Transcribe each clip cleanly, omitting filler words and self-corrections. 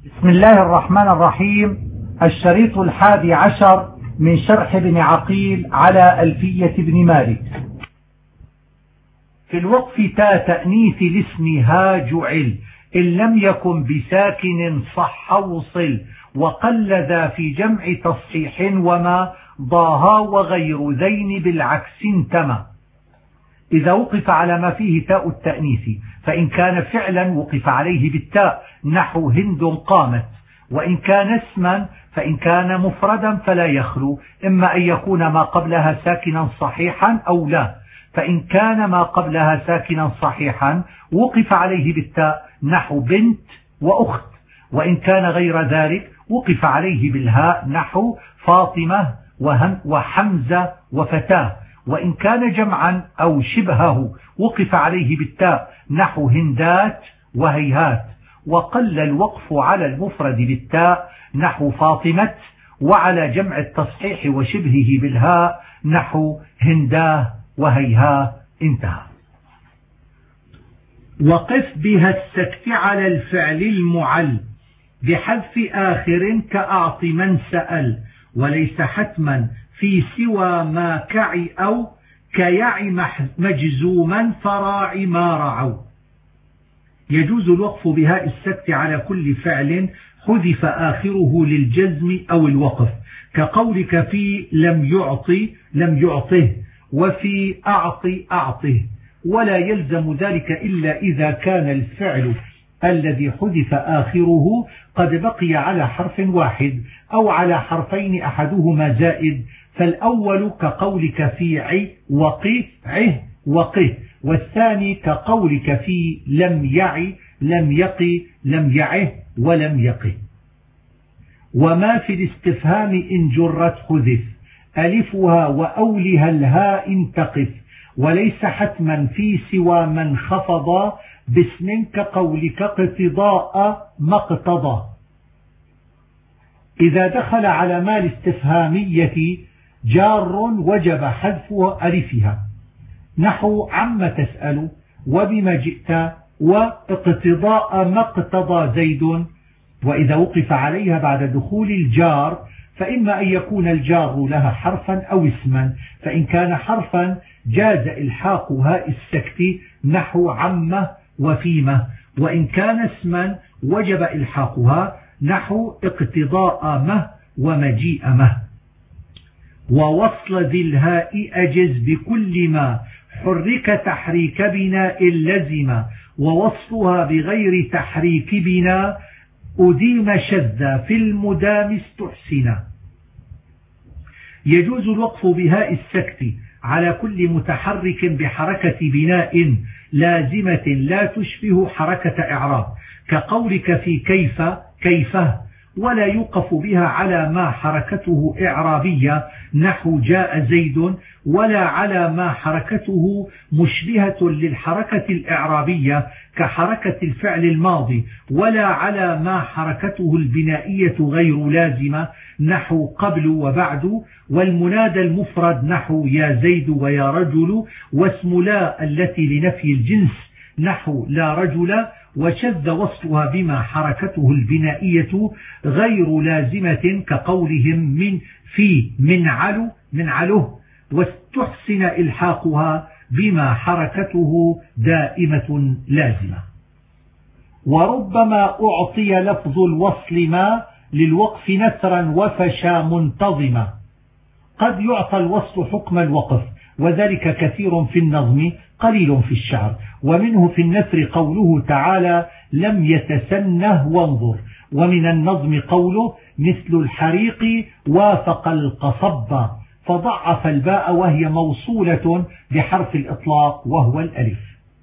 بسم الله الرحمن الرحيم. الشريط 11 من شرح ابن عقيل على ألفية ابن مالك. في الوقف تا تأنيث الاسم ها جعل، إن لم يكن بساكن صح وصل، وقل ذا في جمع تصحيح وما ضاها وغير ذين بالعكس انتمى. إذا وقف على ما فيه تاء التأنيث، فإن كان فعلا وقف عليه بالتاء نحو هند قامت، وإن كان اسما فإن كان مفردا فلا يخلو، إما أن يكون ما قبلها ساكنا صحيحا أو لا. فإن كان ما قبلها ساكنا صحيحا وقف عليه بالتاء نحو بنت وأخت، وإن كان غير ذلك وقف عليه بالهاء نحو فاطمة وحمزة وفتاة، وإن كان جمعا أو شبهه وقف عليه بالتاء نحو هندات وهيهات. وقل الوقف على المفرد بالتاء نحو فاطمة، وعلى جمع التصحيح وشبهه بالهاء نحو هنداه وهيها. انتهى. وقف بها السكت على الفعل المعل بحذف آخر كأعط من سأل، وليس حتما في سوى ما كعي أو كيع مجزوما فراع ما رعوا. يجوز الوقف بهاء السكت على كل فعل حذف آخره للجزم أو الوقف، كقولك في لم يعطه، وفي أعطه، ولا يلزم ذلك إلا إذا كان الفعل الذي حذف آخره قد بقي على حرف واحد أو على حرفين أحدهما زائد، فالأول كقولك في وقه، والثاني كقولك في لم يعه ولم يقه. وما في الاستفهام إن جرت حذف ألفها وأولها الهاء انتقف، وليس حتما في سوى من خفض باسم كقولك اقتضاء ما اقتضى. إذا دخل على ما الاستفهامية جار وجب حذف ألفها نحو عم تسأل وبما جئت واقتضاء ما اقتضى زيد. وإذا وقف عليها بعد دخول الجار فإما أن يكون الجار لها حرفا أو اسما، فإن كان حرفا جاز إلحاق هاء السكت نحو عمه وفيمه، وإن كان اسما وجب إلحاقها نحو اقتضاء مه ومجيء مه. ووصل ذي الهاء أجز بكل ما حرك تحريك بناء لزم، ووصلها بغير تحريك بناء أديم شذ في المدام استحسن. يجوز الوقف بهاء السكت على كل متحرك بحركة بناء لازمة لا تشبه حركة إعراب، كقولك في كيفه، ولا يوقف بها على ما حركته إعرابية نحو جاء زيد، ولا على ما حركته مشبهة للحركة الإعرابية كحركة الفعل الماضي، ولا على ما حركته البنائية غير لازمة نحو قبل وبعد. والمنادى المفرد نحو يا زيد ويا رجل، واسم لا التي لنفي الجنس نحو لا رجل، وشذ وصلها بما حركته البنائية غير لازمة كقولهم من عله، واستحسن إلحاقها بما حركته دائمة لازمة. وربما أعطي لفظ الوصل ما للوقف نثرا وفشا منتظما. قد يعطى الوصل حكم الوقف، وذلك كثير في النظم قليل في الشعر. ومنه في النثر قوله تعالى لم يتسنه وانظر، ومن النظم قوله مثل الحريق وافق القصب، فضعف الباء وهي موصولة بحرف الإطلاق وهو الألف.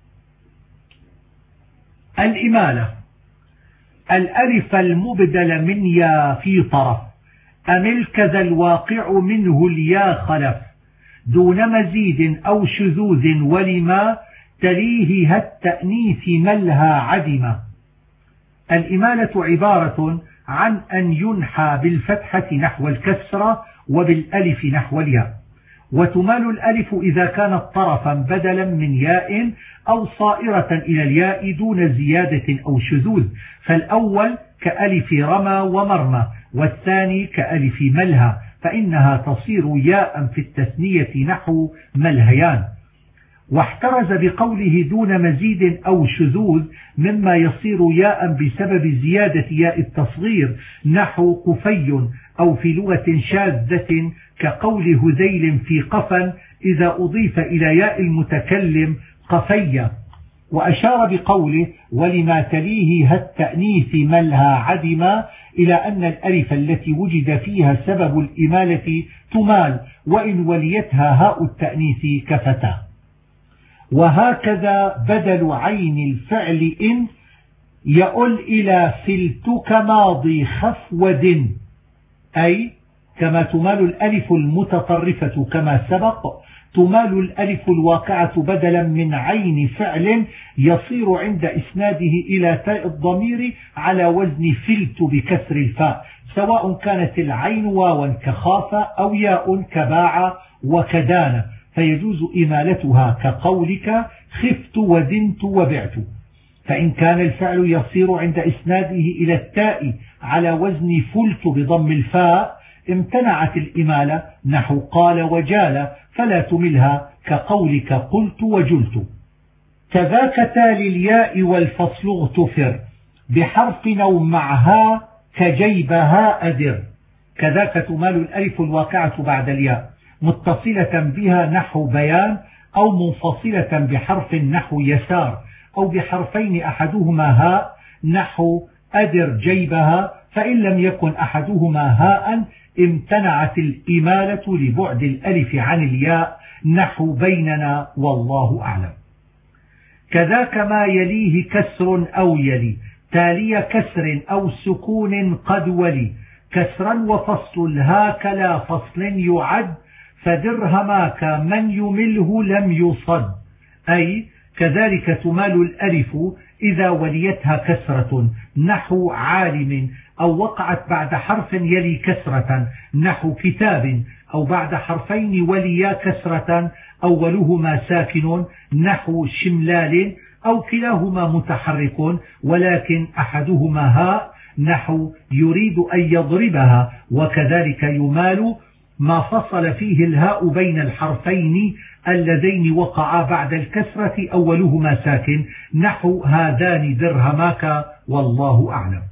الإمالة الألف المبدل من يا في طرف، أمل كذا الواقع منه اليا خلف، دون مزيد أو شذوذ ولما تليه التأنيث ملها عدما. الإمالة عبارة عن أن ينحى بالفتحة نحو الكسرة وبالألف نحو الياء، وتمال الألف إذا كانت طرفا بدلا من ياء أو صائرة إلى الياء دون زيادة أو شذوذ، فالأول كألف رمى ومرمى، والثاني كألف ملهى، فإنها تصير ياء في التثنية نحو ملهيان. واحترز بقوله دون مزيد أو شذوذ مما يصير ياء بسبب زيادة ياء التصغير نحو قفي، أو في لغة شاذة كقول هذيل في قفا إذا أضيف إلى ياء المتكلم قفية. وأشار بقوله ولما تليه التأنيث ملها عدما إلى أن الألف التي وجد فيها سبب الإمالة تمال وإن وليتها هاء التأنيث كفتا. وهكذا بدل عين الفعل إن يؤل إلى فلتك ماضي خفود، أي كما تمال الألف المتطرفة كما سبق تمال الألف الواقعة بدلا من عين فعل يصير عند إسناده إلى تاء الضمير على وزن فلت بكسر الفاء، سواء كانت العين واوا كخاف أو ياء كباع وكدان، فيجوز إمالتها كقولك خفت ودنت وبعت. فإن كان الفعل يصير عند إسناده إلى التاء على وزن فلت بضم الفاء امتنعت الإمالة نحو قال وجال، فلا تملها كقولك قلت وجلت. كذاك تالي الياء والفصل اغتفر بحرف أو معها كجيبها أدر. كذاك تمال الألف الواقعة بعد الياء متصلة بها نحو بيان، أو منفصلة بحرف نحو يسار، أو بحرفين أحدهما هاء نحو أدر جيبها، فإن لم يكن أحدهما هاء امتنعت الإمالة لبعد الألف عن الياء نحو بيننا والله أعلم. كذاك ما يليه كسر أو يلي تالي كسر أو سكون قد ولي كسرا وفصل الهاك لا فصل يعد فدرهماك من يمله لم يصد. أي كذلك تمال الألف إذا وليتها كسرة نحو عالم، أو وقعت بعد حرف يلي كسرة نحو كتاب، أو بعد حرفين وليا كسرة أولهما ساكن نحو شملال، أو كلاهما متحرك ولكن أحدهما هاء نحو يريد أن يضربها. وكذلك يمال ما فصل فيه الهاء بين الحرفين اللذين وقعا بعد الكسرة أولهما ساكن نحو هذان درهماك والله أعلم.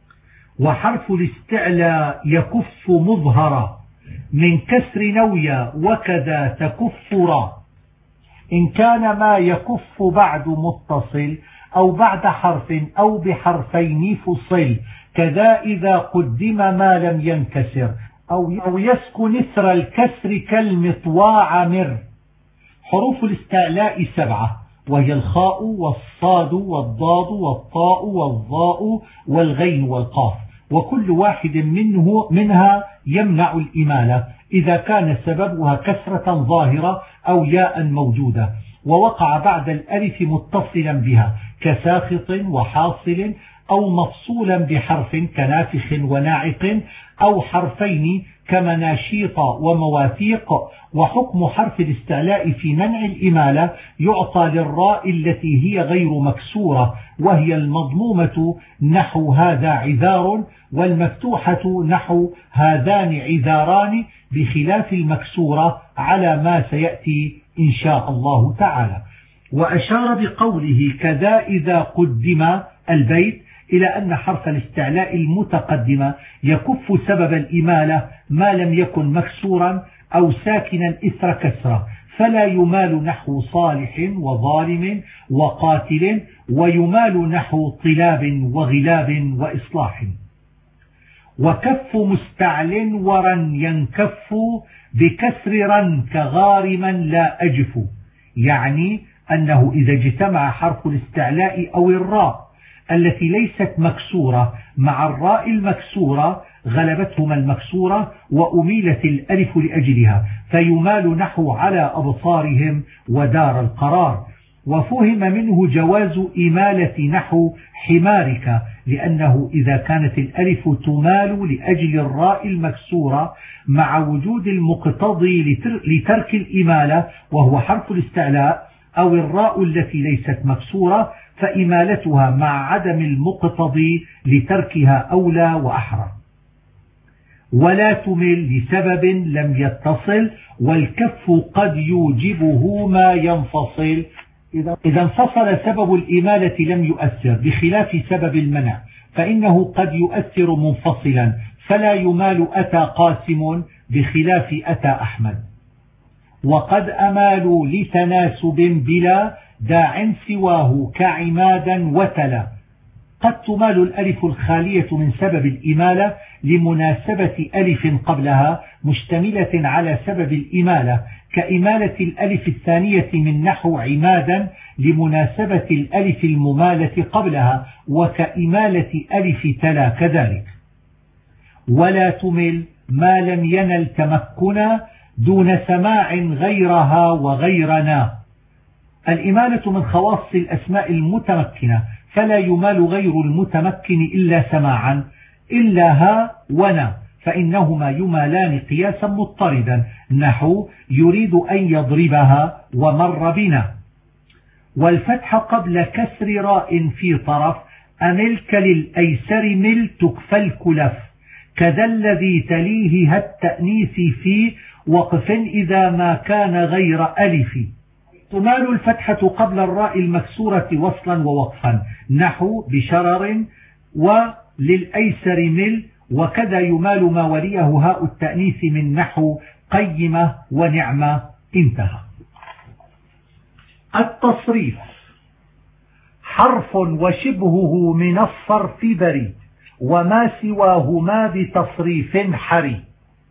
وحرف الاستعلاء يكف مظهرا من كسر نويا وكذا تكفرا، إن كان ما يكف بعد متصل أو بعد حرف أو بحرفين فصل، كذا إذا قدم ما لم ينكسر أو يسكن إثر الكسر كالمطواع مر. حروف الاستعلاء 7، وهي الخاء والصاد والضاد والطاء والظاء والغين والقاف، وكل واحد منها يمنع الإمالة إذا كان سببها كسرة ظاهرة أو ياء موجودة ووقع بعد الألف متصلا بها كساخط وحاصل، أو مفصولا بحرف كنافخ وناعق، أو حرفين كمناشيط ومواثيق. وحكم حرف الاستعلاء في منع الإمالة يعطى للراء التي هي غير مكسورة، وهي المضمومة نحو هذا عذار، والمفتوحة نحو هذان عذاران، بخلاف المكسورة على ما سيأتي إن شاء الله تعالى. وأشار بقوله كذا إذا قدم البيت إلى أن حرف الاستعلاء المتقدم يكف سبب الإمالة ما لم يكن مكسورا أو ساكنا إثر كسرة، فلا يمال نحو صالح وظالم وقاتل، ويمال نحو طلاب وغلاب وإصلاح. وكف مستعل ورن ينكف بكسر رن كغارما لا أجف، يعني أنه إذا اجتمع حرف الاستعلاء أو الراء التي ليست مكسورة مع الراء المكسورة غلبتهما المكسورة وأميلت الألف لأجلها، فيمال نحو على أبصارهم ودار القرار. وفهم منه جواز إمالة نحو حمارك، لأنه إذا كانت الألف تمال لأجل الراء المكسورة مع وجود المقتضي لترك الإمالة وهو حرف الاستعلاء، أو الراء التي ليست مكسورة فإمالتها مع عدم المقتضي لتركها أولى وأحرى. ولا تمل لسبب لم يتصل، والكف قد يوجبه ما ينفصل. إذا انفصل سبب الإمالة لم يؤثر، بخلاف سبب المنع فإنه قد يؤثر منفصلا، فلا يمال أتى قاسم بخلاف أتى أحمد. وقد أمالوا لتناسب بلا داع سواه كعمادا وتلا. قد تمال الألف الخالية من سبب الإمالة لمناسبة ألف قبلها مشتملة على سبب الإمالة، كإمالة الألف الثانية من نحو عمادا لمناسبة الألف الممالة قبلها، وكإمالة ألف تلا كذلك. ولا تمل ما لم ينل تمكنا دون سماع غيرها وغيرنا. الإمالة من خواص الأسماء المتمكنة، فلا يمال غير المتمكن إلا سماعا، إلا ها ونا فإنهما يمالان قياسا مضطردا، نحو يريد أن يضربها ومر بنا. والفتح قبل كسر راء في طرف أملك للأيسر مل تكفى الكلف، كذا الذي تليه التأنيث في وقف إذا ما كان غير ألف. تمال الفتحة قبل الراء المكسورة وصلا ووقفا، نحو بشرر وللأيسر مل، وكذا يمال ما وليه هاء التأنيث من نحو قيمة ونعمة. انتهى. التصريف حرف وشبهه من الصرف بريد، وما سواهما بتصريف حري.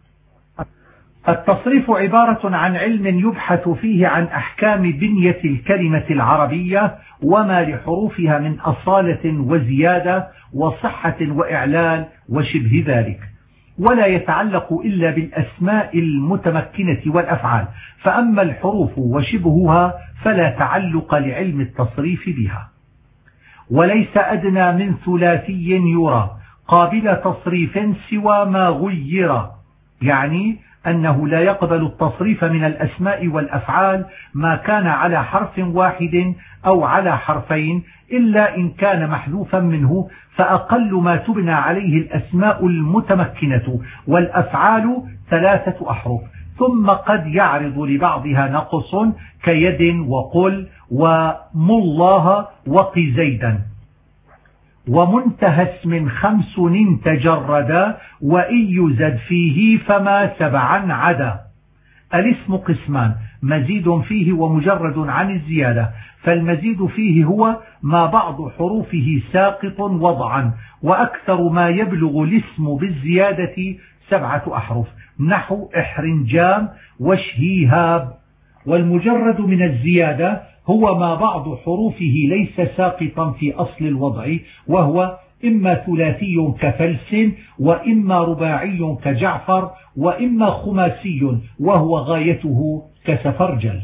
التصريف عبارة عن علم يبحث فيه عن أحكام بنية الكلمة العربية وما لحروفها من أصالة وزيادة وصحة وإعلال وشبه ذلك، ولا يتعلق إلا بالأسماء المتمكنة والأفعال، فأما الحروف وشبهها فلا تعلق لعلم التصريف بها. وليس أدنى من ثلاثي يرى قابل تصريف سوى ما غير، يعني أنه لا يقبل التصريف من الأسماء والأفعال ما كان على حرف واحد أو على حرفين، إلا إن كان محذوفا منه، فأقل ما تبنى عليه الأسماء المتمكنة والأفعال 3 أحرف، ثم قد يعرض لبعضها نقص كيد وقل ومالله وقي زيدا. ومنتهى اسم 5 تجردا، وإن يزد فيه فما 7 عدا. الاسم قسمان، مزيد فيه ومجرد عن الزيادة، فالمزيد فيه هو ما بعض حروفه ساقط وضعا، وأكثر ما يبلغ الاسم بالزيادة 7 أحرف، نحو إحرنجام وشهيهاب. والمجرد من الزيادة هو ما بعض حروفه ليس ساقطا في أصل الوضع، وهو إما ثلاثي كفلس، وإما رباعي كجعفر، وإما خماسي وهو غايته كسفرجل.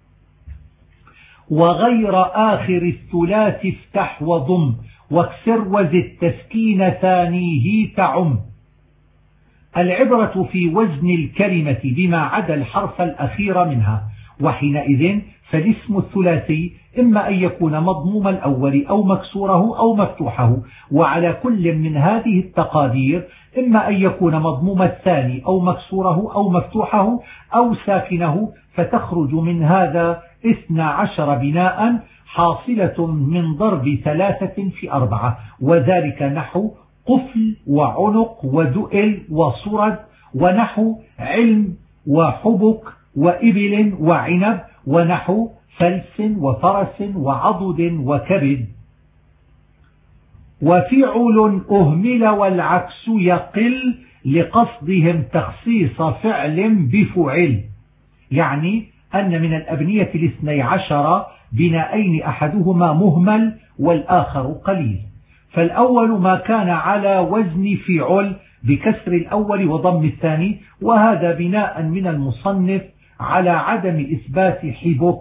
وغير آخر الثلاث افتح وضم، واكسر وزد تسكين ثانيه تعم. العبرة في وزن الكلمة بما عدا الحرف الأخير منها، وحينئذ فالاسم الثلاثي إما أن يكون مضموم الأول أو مكسوره أو مفتوحه، وعلى كل من هذه التقادير إما أن يكون مضموم الثاني أو مكسوره أو مفتوحه أو ساكنه، فتخرج من هذا 12 بناء حاصلة من ضرب 3 في 4، وذلك نحو قفل وعنق ودؤل وصرد، ونحو علم وحبك وإبل وعنب، ونحو فلس وفرس وعضد وكبد. وفعل أهمل والعكس يقل، لقصدهم تخصيص فعل بفعل، يعني أن من الأبنية 12 بناءين أحدهما مهمل والآخر قليل. فالأول ما كان على وزن فعل بكسر الأول وضم الثاني، وهذا بناء من المصنف على عدم إثبات حبك.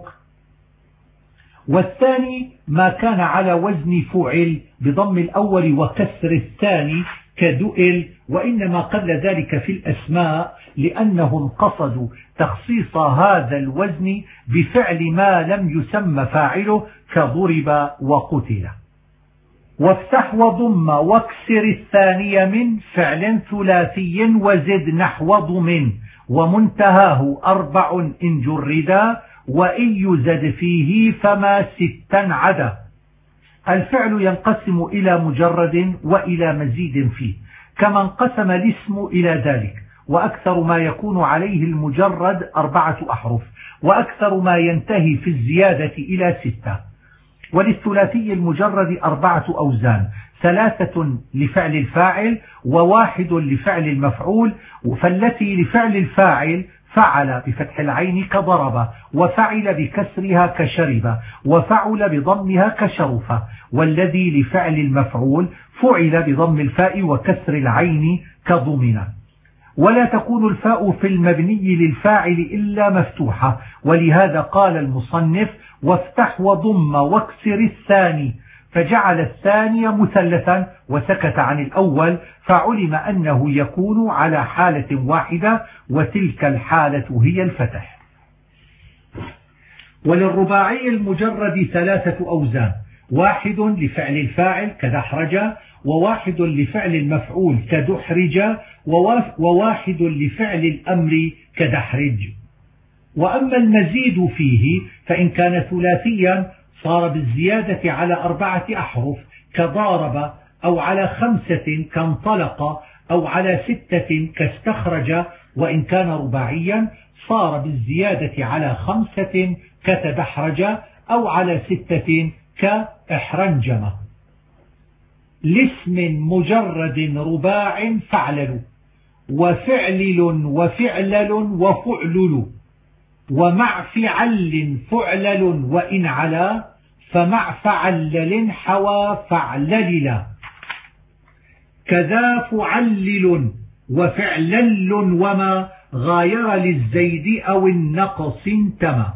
والثاني ما كان على وزن فعل بضم الأول وكسر الثاني كدؤل، وإنما قل ذلك في الأسماء لأنهم قصدوا تخصيص هذا الوزن بفعل ما لم يسمى فاعله كضرب وقتل. وافتح وضم واكسر الثانية من فعل ثلاثي وزد نحو ضم ومنتهاه 4 إن جردا وإن يزد فيه فما 6 عدا. الفعل ينقسم إلى مجرد وإلى مزيد فيه، كما انقسم الاسم إلى ذلك، وأكثر ما يكون عليه المجرد 4 أحرف، وأكثر ما ينتهي في الزيادة إلى 6. وللثلاثي المجرد 4 أوزان، 3 لفعل الفاعل و1 لفعل المفعول. فالتي لفعل الفاعل فعل بفتح العين كضرب، وفعل بكسرها كشرب، وفعل بضمها كشرف. والذي لفعل المفعول فعل بضم الفاء وكسر العين كضمن. ولا تكون الفاء في المبني للفاعل إلا مفتوحة، ولهذا قال المصنف وافتح وضم واكسر الثاني، فجعل الثاني مثلثا وسكت عن الأول، فعلم أنه يكون على حالة واحدة، وتلك الحالة هي الفتح. وللرباعي المجرد 3 أوزان، 1 لفعل الفاعل كدحرج، و1 لفعل المفعول كدحرج، و1 لفعل الأمر كدحرج. وأما المزيد فيه فإن كان ثلاثيا صار بالزيادة على 4 أحرف كضارب، أو على 5 كانطلق، أو على 6 كاستخرج. وإن كان رباعيا صار بالزيادة على 5 كتدحرج، أو على 6 كاحرنجم. لاسم مجرد رباع فعلل، وفعلل وفعلل وفعلل، ومع فعل فعلل وإن علا، فمع فعلل حوى فعلللا. كذا فعلل وفعلل وما غاير للزيد أو النقص انتمى.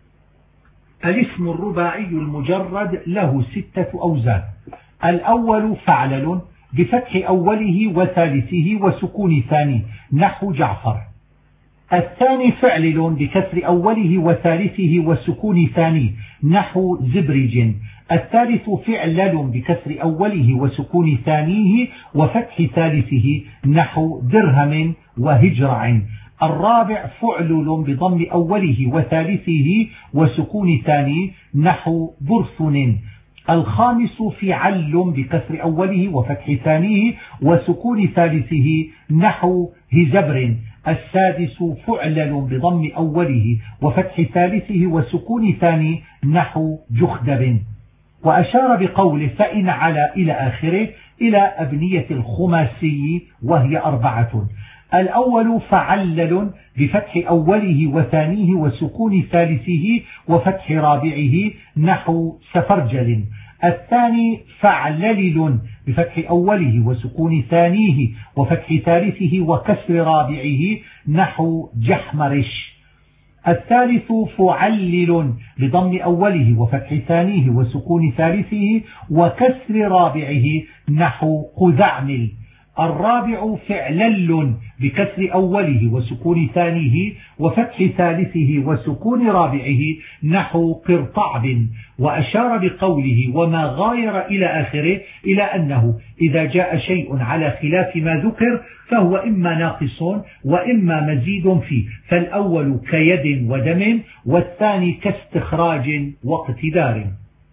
الاسم الرباعي المجرد له 6 أوزان. الأول فعلل بفتح أوله وثالثه وسكون ثاني نحو جعفر. الثاني فعلل بكسر أوله وثالثه وسكون ثاني نحو زبرج. الثالث فعلل بكسر أوله وسكون ثانيه وفتح ثالثه نحو درهم وهجرع. الرابع فعلل بضم أوله وثالثه وسكون ثاني نحو برثن. الخامس فعل بكسر أوله وفتح ثانيه وسكون ثالثه نحو هزبر. السادس فعلل بضم أوله وفتح ثالثه وسكون ثاني نحو جخدب. وأشار بقوله فإن على إلى آخره إلى أبنية الخماسي وهي 4. الأول فعلل بفتح أوله وثانيه وسكون ثالثه وفتح رابعه نحو سفرجل. الثاني فعللل بفتح أوله وسكون ثانيه وفتح ثالثه وكسر رابعه نحو جحمرش. الثالث فعلل بضم أوله وفتح ثانيه وسكون ثالثه وكسر رابعه نحو قذعمل. الرابع فعلل بكسر أوله وسكون ثانيه وفتح ثالثه وسكون رابعه نحو قرطعب. وأشار بقوله وما غاير إلى آخره إلى أنه إذا جاء شيء على خلاف ما ذكر فهو إما ناقص وإما مزيد فيه، فالأول كيد ودم، والثاني كاستخراج واقتدار.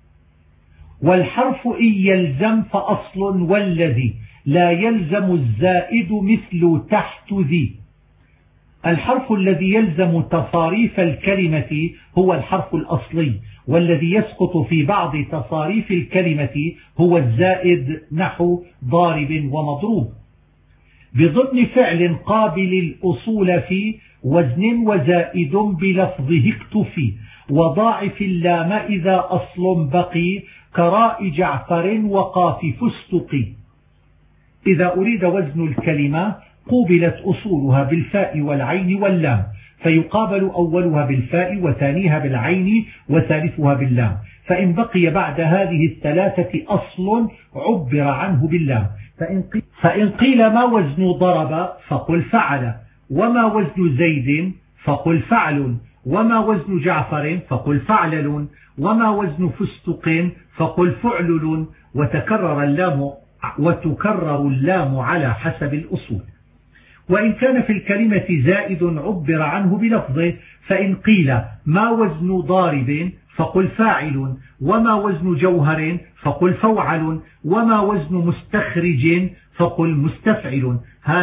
والحرف إن يلزم فأصل والذي لا يلزم الزائد مثل تحت ذي. الحرف الذي يلزم تصاريف الكلمة هو الحرف الأصلي، والذي يسقط في بعض تصاريف الكلمة هو الزائد نحو ضارب ومضروب. بضمن فعل قابل الأصول في وزن وزائد بلفظه اكتفي، وضاعف اللام إذا أصل بقي كراء جعفر وقاف فستقي. إذا أريد وزن الكلمة قوبلت أصولها بالفاء والعين واللام، فيقابل أولها بالفاء وثانيها بالعين وثالثها باللام. فإن بقي بعد هذه الثلاثة أصل عبر عنه باللام. فإن قيل ما وزن ضرب فقل فعل، وما وزن زيد فقل فعل، وما وزن جعفر فقل فعلل، وما وزن فستق فقل فعلل، وتكرر اللام على حسب الأصول. وإن كان في الكلمة زائد عبر عنه بلفظه. فإن قيل ما وزن ضارب فقل فاعل، وما وزن جوهر فقل فوعل، وما وزن مستخرج فقل مستفعل.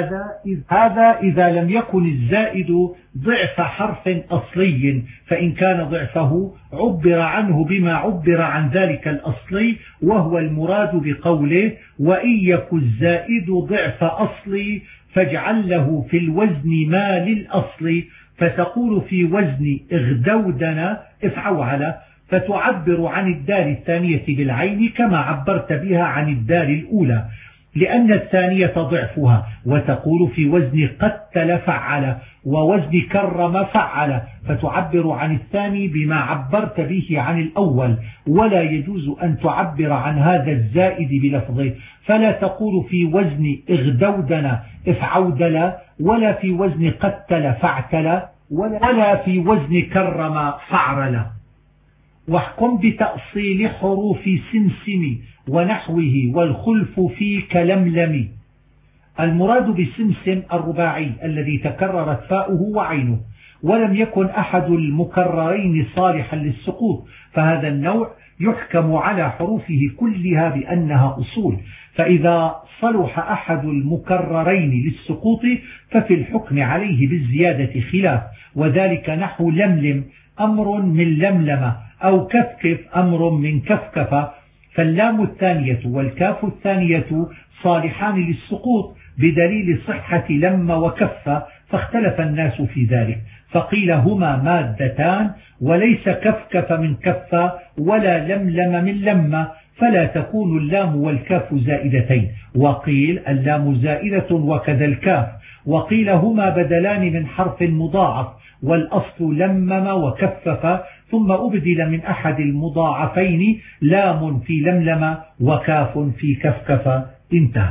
هذا إذا لم يكن الزائد ضعف حرف أصلي، فإن كان ضعفه عبر عنه بما عبر عن ذلك الأصلي، وهو المراد بقوله وإن يك الزائد ضعف أصلي فاجعل له في الوزن ما للأصل، فتقول في وزن اغدودنا افعوعل، فتعبر عن الدال الثانية بالعين كما عبرت بها عن الدال الأولى، لأن الثانية ضعفها. وتقول في وزن قتل فعل، ووزن كرم فعل، فتعبر عن الثاني بما عبرت به عن الأول. ولا يجوز أن تعبر عن هذا الزائد بلفظه، فلا تقول في وزن اغدودنا افعودل، ولا في وزن قتل فاعتل، ولا في وزن كرم فعرل. واحكم بتأصيل حروف سمسم ونحوه والخلف في كلملم. المراد بسمسم الرباعي الذي تكررت فاؤه وعينه، ولم يكن أحد المكررين صالحا للسقوط، فهذا النوع يحكم على حروفه كلها بأنها أصول. فإذا صلح أحد المكررين للسقوط ففي الحكم عليه بالزيادة خلاف، وذلك نحو لملم أمر من لملم، أو كفكف أمر من كفكف. فاللام الثانية والكاف الثانية صالحان للسقوط بدليل صحة لم وكف، فاختلف الناس في ذلك، فقيل هما مادتان وليس كفكف من كف ولا لملم من لم، فلا تكون اللام والكاف زائدتين. وقيل اللام زائدة وكذا الكاف. وقيل هما بدلان من حرف مضاعف، والأصل لمم وكفف، ثم أبدل من أحد المضاعفين لام في لملم وكاف في كفكف. انتهى.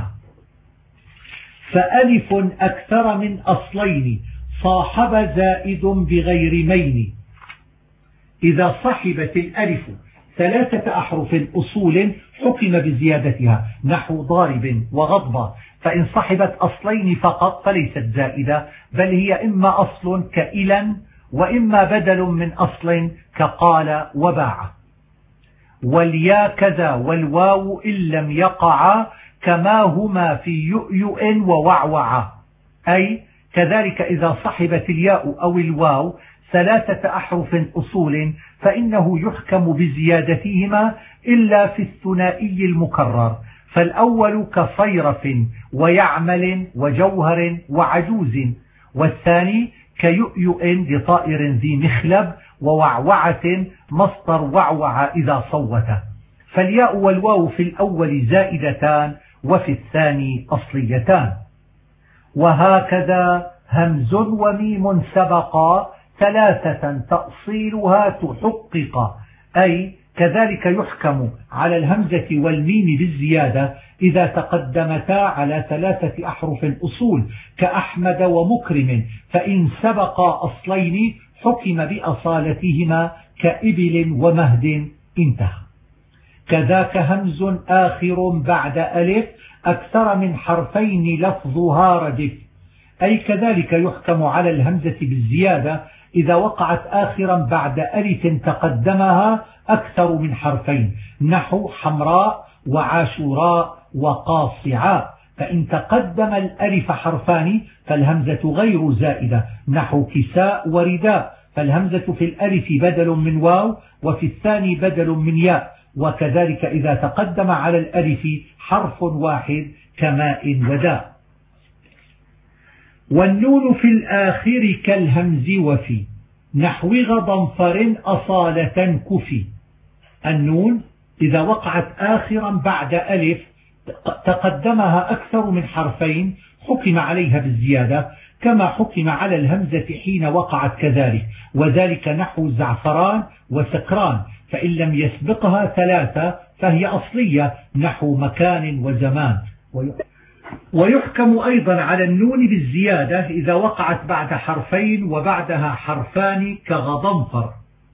فألف أكثر من أصلين صاحب زائد بغير مين. إذا صحبت الألف 3 أحرف أصول حكم بزيادتها، نحو ضارب وغضب. فإن صحبت أصلين فقط فليست زائدة، بل هي إما أصل كإلا، وإما بدل من أصل كقال وباع. واليا كذا والواو إن لم يقع كما هما في يؤيؤ ووعوع. أي كذلك إذا صحبت الياء أو الواو 3 أحرف أصول فإنه يحكم بزيادتهما إلا في الثنائي المكرر، فالأول كصيرف ويعمل وجوهر وعجوز، والثاني كيؤيؤ لطائر ذي مخلب ووعوعة مصدر وعوع إذا صوت. فالياء والواو في الأول زائدتان وفي الثاني أصليتان. وهكذا همز وميم سبقا 3 تأصيلها تحقق. أي كذلك يحكم على الهمزة والميم بالزيادة إذا تقدمتا على 3 أحرف أصول كأحمد ومكرم، فإن سبقا أصلين حكم بأصالتهما كإبل ومهد. انتهى. كذاك همز آخر بعد ألف أكثر من حرفين لفظها ردف. أي كذلك يحكم على الهمزة بالزيادة إذا وقعت آخرا بعد ألف تقدمها أكثر من حرفين، نحو حمراء وعاشوراء وقاصعاء. فإن تقدم الألف حرفان فالهمزة غير زائدة، نحو كساء ورداء، فالهمزة في الألف بدل من واو وفي الثاني بدل من ياء. وكذلك إذا تقدم على الألف حرف واحد كماء وداء. والنون في الآخر كالهمز وفي، نحو غضنفر أصالة كفي. النون إذا وقعت آخرا بعد ألف تقدمها أكثر من حرفين حكم عليها بالزيادة، كما حكم على الهمزة حين وقعت كذلك، وذلك نحو زعفران وسكران، فإن لم يسبقها ثلاثة فهي أصلية نحو مكان وزمان. ويحكم أيضا على النون بالزيادة إذا وقعت بعد حرفين وبعدها حرفان كغضنفر.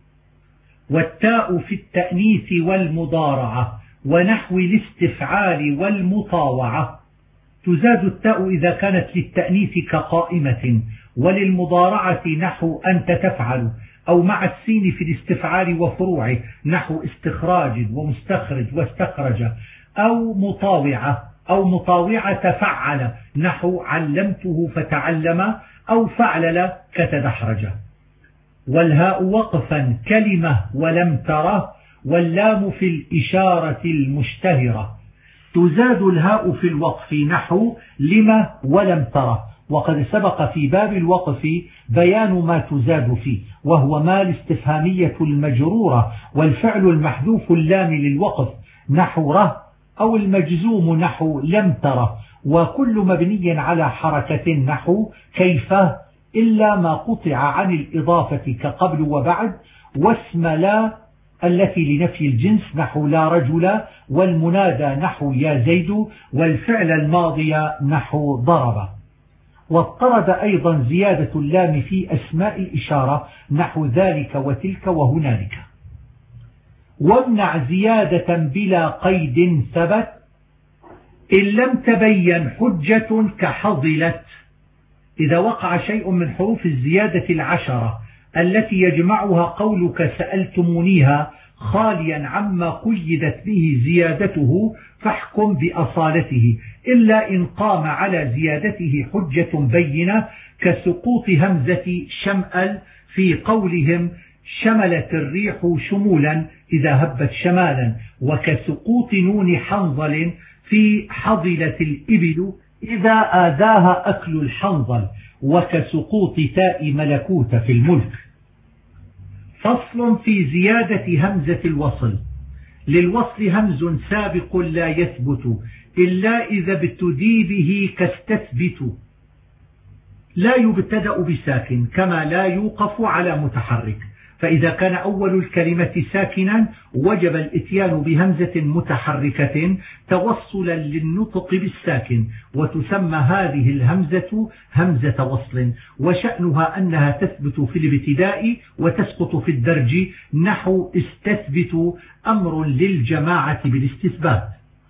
والتاء في التأنيث والمضارعة ونحو الاستفعال والمطاوعة، تزاد التاء إذا كانت للتأنيث كقائمة، وللمضارعة نحو أنت تفعل، أو مع السين في الاستفعال وفروعه نحو استخراج ومستخرج واستخرج، أو مطاوعة أو مطاوعة فعل نحو علمته فتعلم، أو فعلل كتدحرج. والهاء وقفا كلمة ولم تره، واللام في الإشارة المشتهرة، تزاد الهاء في الوقف نحو لما ولم تره، وقد سبق في باب الوقف بيان ما تزاد فيه، وهو ما الاستفهامية المجرورة والفعل المحذوف اللام للوقف نحو ره، أو المجزوم نحو لم تره، وكل مبني على حركة نحو كيف، إلا ما قطع عن الإضافة كقبل وبعد، واسم لا التي لنفي الجنس نحو لا رجل، والمنادى نحو يا زيد، والفعل الماضي نحو ضرب. واضطرد أيضا زيادة اللام في أسماء الإشارة نحو ذلك وتلك وهنالك. وامنع زيادة بلا قيد ثبت إن لم تبين حجة كحضلت، إذا وقع شيء من حروف الزيادة العشرة التي يجمعها قولك سألتمونيها خاليا عما قيدت به زيادته فاحكم بأصالته، إلا إن قام على زيادته حجة بينة كسقوط همزة شمأل في قولهم شملت الريح شمولا إذا هبت شمالا، وكسقوط نون حنظل في حضلت الإبل إذا آذاها أكل الحنظل، وكسقوط تاء ملكوت في الملك. فصل في زيادة همزة الوصل. للوصل همز سابق لا يثبت إلا إذا ابتدي به كاستثبت، لا يبتدأ بساكن كما لا يوقف على متحرك، فإذا كان أول الكلمة ساكنا وجب الإتيان بهمزة متحركة توصلا للنطق بالساكن، وتسمى هذه الهمزة همزة وصل، وشأنها أنها تثبت في الابتداء وتسقط في الدرج نحو استثبت أمر للجماعة بالاستثبات.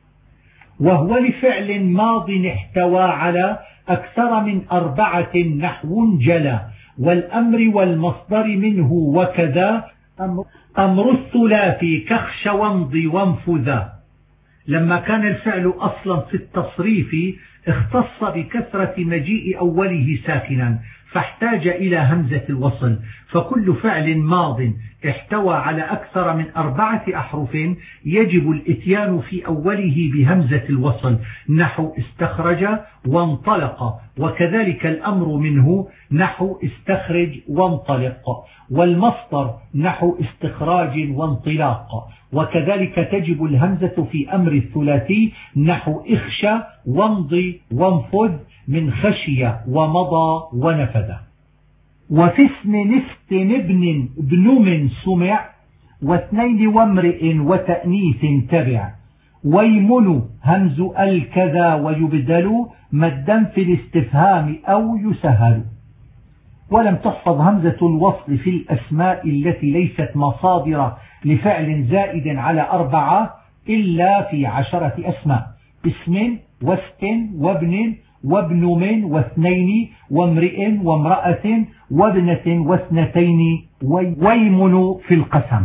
وهو لفعل ماض احتوى على أكثر من 4 نحو جلا، والأمر والمصدر منه وكذا أمر الثلاثي كخش وامضي وانفذا. لما كان الفعل أصلا في التصريف اختص بكثرة مجيء أوله ساكنا فاحتاج إلى همزة الوصل، فكل فعل ماض احتوى على أكثر من 4 أحرف يجب الإتيان في أوله بهمزة الوصل نحو استخرج وانطلق، وكذلك الأمر منه نحو استخرج وانطلق، والمصدر نحو استخراج وانطلاق، وكذلك تجب الهمزة في أمر الثلاثي نحو اخشى وامضي وانفذ من خشي ومضى ونفذ. وفي اسم نفت ابن ابن سمع، واثنين وامرئ وتأنيث تبع، ويمن همز الكذا ويبدل مدا في الاستفهام أو يسهل. ولم تحفظ همزة الوصل في الأسماء التي ليست مصادر لفعل زائد على 4 إلا في 10 أسماء: اسم واست وابن وابن من واثنين وامرئ وامرأة وابنة واثنتين ويمن في القسم.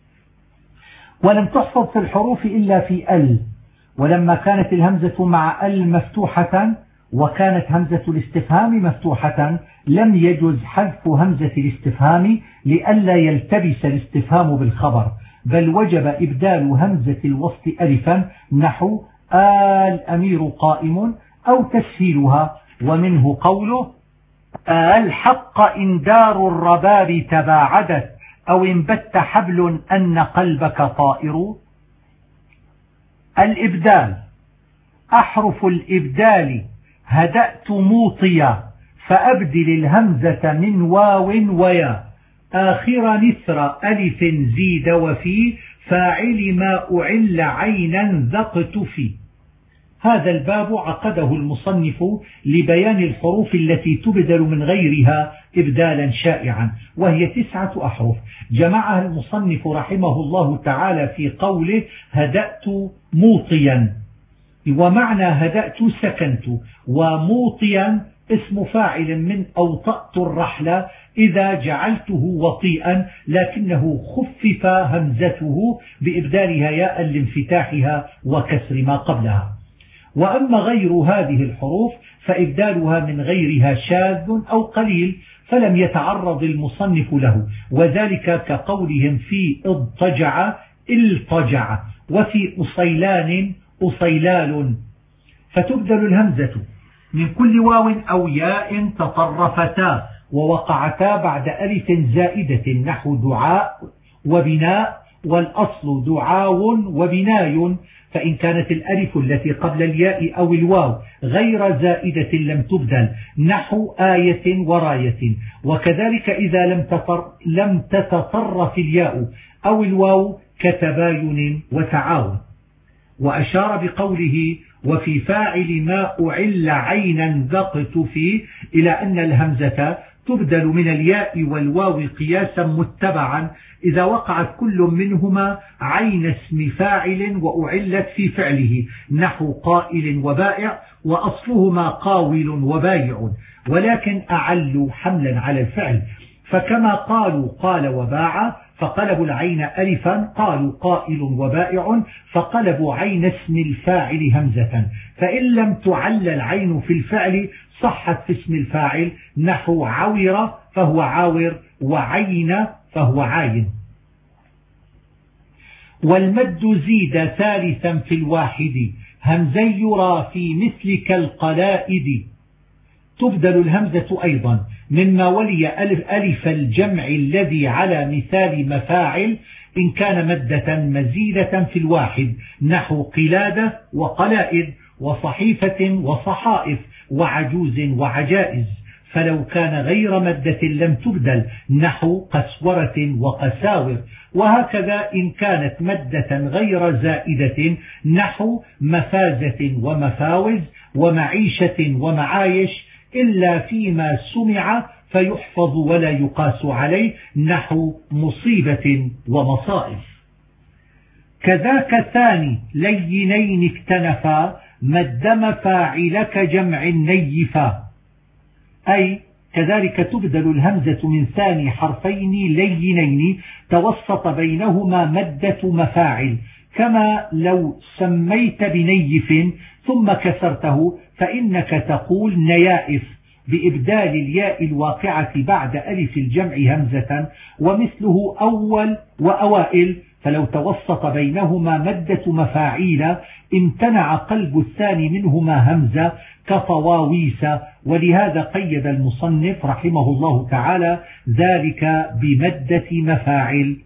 ولم تحفظ في الحروف إلا في ال، ولما كانت الهمزة مع ال مفتوحة وكانت همزة الاستفهام مفتوحة لم يجوز حذف همزة الاستفهام لئلا يلتبس الاستفهام بالخبر، بل وجب إبدال همزة الوصل ألفا نحو الأمير قائم أو تسهيلها. ومنه قوله الحق إن دار الرباب تباعدت أو انبت حبل أن قلبك طائر. الإبدال: أحرف الإبدال هدأت موطيا فأبدل الهمزة من واو ويا آخر نثر ألف زيد وفي فاعل ما أعل عينا ذقت في. هذا الباب عقده المصنف لبيان الحروف التي تبدل من غيرها إبدالا شائعا، وهي 9 أحرف جمعها المصنف رحمه الله تعالى في قوله هدأت موطيا، ومعنى هدأت سكنت، وموطيا اسم فاعل من أوطأت الرحل إذا جعلته وطيئا، لكنه خفف همزته بإبدالها ياء لانفتاحها وكسر ما قبلها. وأما غير هذه الحروف فإبدالها من غيرها شاذ أو قليل، فلم يتعرض المصنف له، وذلك كقولهم في اضطجع الطجع، وفي أصيلان أصيلال، فتبدل الهمزة من كل واو أو ياء تطرفتا ووقعتا بعد ألف زائدة نحو دعاء وبناء، والأصل دعاو وبناي، فإن كانت الألف التي قبل الياء أو الواو غير زائدة لم تبدل نحو آية وراية، وكذلك إذا لم تتطرف الياء أو الواو كتباين وتعاون. وأشار بقوله وفي فاعل ما أعل عينا ذقت فيه إلى أن الهمزة تبدل من الياء والواو قياسا متبعا إذا وقعت كل منهما عين اسم فاعل وأعلت في فعله نحو قائل وبائع، وأصلهما قاول وبايع، ولكن أعلوا حملا على الفعل، فكما قالوا قال وباع فقلبوا العين ألفا، قالوا قائل وبائع فقلبوا عين اسم الفاعل همزة، فإن لم تعل العين في الفعل صحت في اسم الفاعل نحو عور فهو عاور وعين فهو عاين. والمد زيد ثالثا في الواحد همزا يرى في مثل كالقلائد. تبدل الهمزة أيضا مما ولي ألف الجمع الذي على مثال مفاعل إن كان مدة مزيدة في الواحد نحو قلادة وقلائد وصحيفة وصحائف وعجوز وعجائز، فلو كان غير مدة لم تبدل نحو قسورة وقساور، وهكذا إن كانت مدة غير زائدة نحو مفازة ومفاوز ومعيشة ومعايش، إلا فيما سمع فيحفظ ولا يقاس عليه نحو مصيبة ومصائب. كذاك ثاني لينين اكتنفا مد مفاعلك جمع نيفا، أي كذلك تبدل الهمزة من ثاني حرفين لينين توسط بينهما مدة مفاعل، كما لو سميت بنيف ثم كسرته فإنك تقول نيائف بإبدال الياء الواقعة بعد ألف الجمع همزة، ومثله أول وأوائل، فلو توسط بينهما مدة مفاعيل امتنع قلب الثاني منهما همزة كطواويس، ولهذا قيد المصنف رحمه الله تعالى ذلك بمدة مفاعل.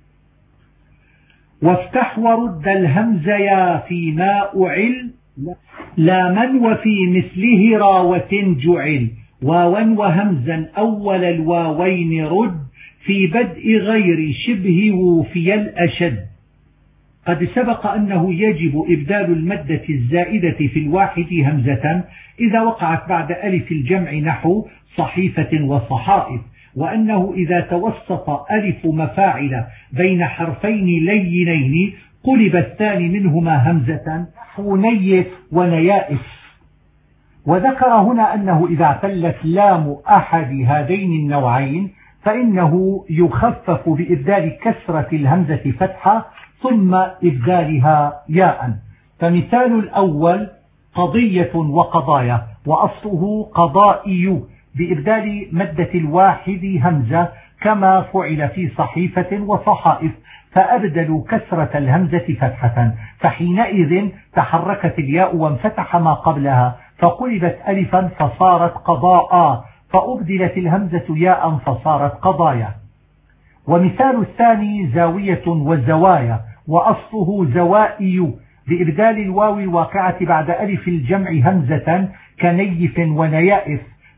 وافتح ورد الهمز يا فيما أعل لا من وفي مثله راوة جعل، واوا وهمزا أول الواوين رد في بدء غير شبه وفي الأشد. قد سبق أنه يجب إبدال المدة الزائدة في الواحد همزة إذا وقعت بعد ألف الجمع نحو صحيفة وصحائف، وأنه إذا توسط ألف مفاعل بين حرفين لينين قلب الثاني منهما همزة نحو نيف ونيائف. وذكر هنا أنه إذا اعتلت لام أحد هذين النوعين فإنه يخفف بإبدال كسرة الهمزة فتحة ثم إبدالها ياء. فمثال الأول قضية وقضايا، وأصله قضائي بإبدال مدة الواحد همزة كما فعل في صحيفة وصحائف، فأبدلوا كسرة الهمزة فتحة، فحينئذ تحركت الياء وانفتح ما قبلها فقلبت ألفا فصارت قضاء، فأبدلت الهمزة ياء فصارت قضايا. ومثال الثاني زاوية وزوايا، وأصله زوائي بإبدال الواو الواقعة بعد ألف الجمع همزة كنيف ونيائف،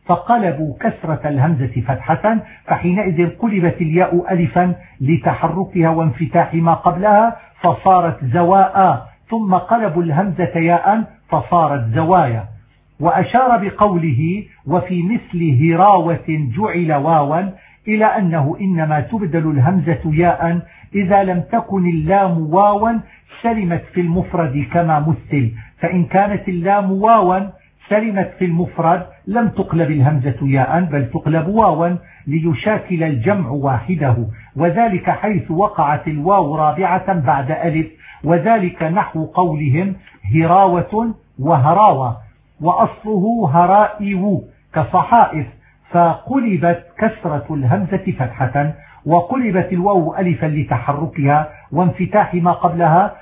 فقلبوا كسرة الهمزة فتحة، فحينئذ قلبت الياء ألفا لتحركها وانفتاح ما قبلها فصارت زواء، ثم قلبوا الهمزة ياء فصارت زوايا. وأشار بقوله وفي مثل هراوة جعل واوا إلى أنه إنما تبدل الهمزة ياء إذا لم تكن اللام واوا سلمت في المفرد كما مثل، فإن كانت اللام واوا سلمت في المفرد لم تقلب الهمزة ياء بل تقلب واوا ليشاكل الجمع واحده، وذلك حيث وقعت الواو رابعة بعد ألف، وذلك نحو قولهم هراوة وهراوة، وأصله هرائو كصحائف، فقلبت كسرة الهمزة فتحة، وقلبت الواو ألفا لتحركها وانفتاح ما قبلها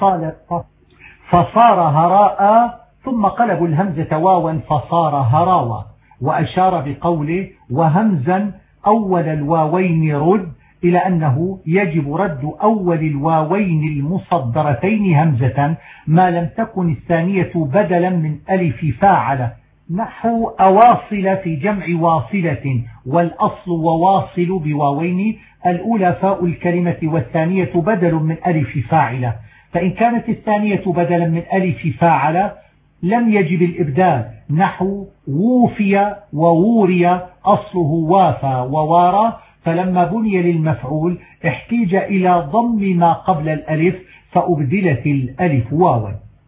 فصار هراء، ثم قلبوا الهمزة واوا فصار هراوة. وأشار بقوله وهمزا أول الواوين رد إلى أنه يجب رد أول الواوين المصدرتين همزة ما لم تكن الثانية بدلا من ألف فاعل، نحو أواصل في جمع واصلة، والأصل وواصل بواوين، الأولى فاء الكلمة والثانية بدل من ألف فاعلة، فإن كانت الثانية بدلا من ألف فاعل لم يجب الإبدال، نحو ووفي ووري أصله وافى ووارى، فلما بني للمفعول احتيج إلى ضم ما قبل الألف فأبدلت الألف واوا.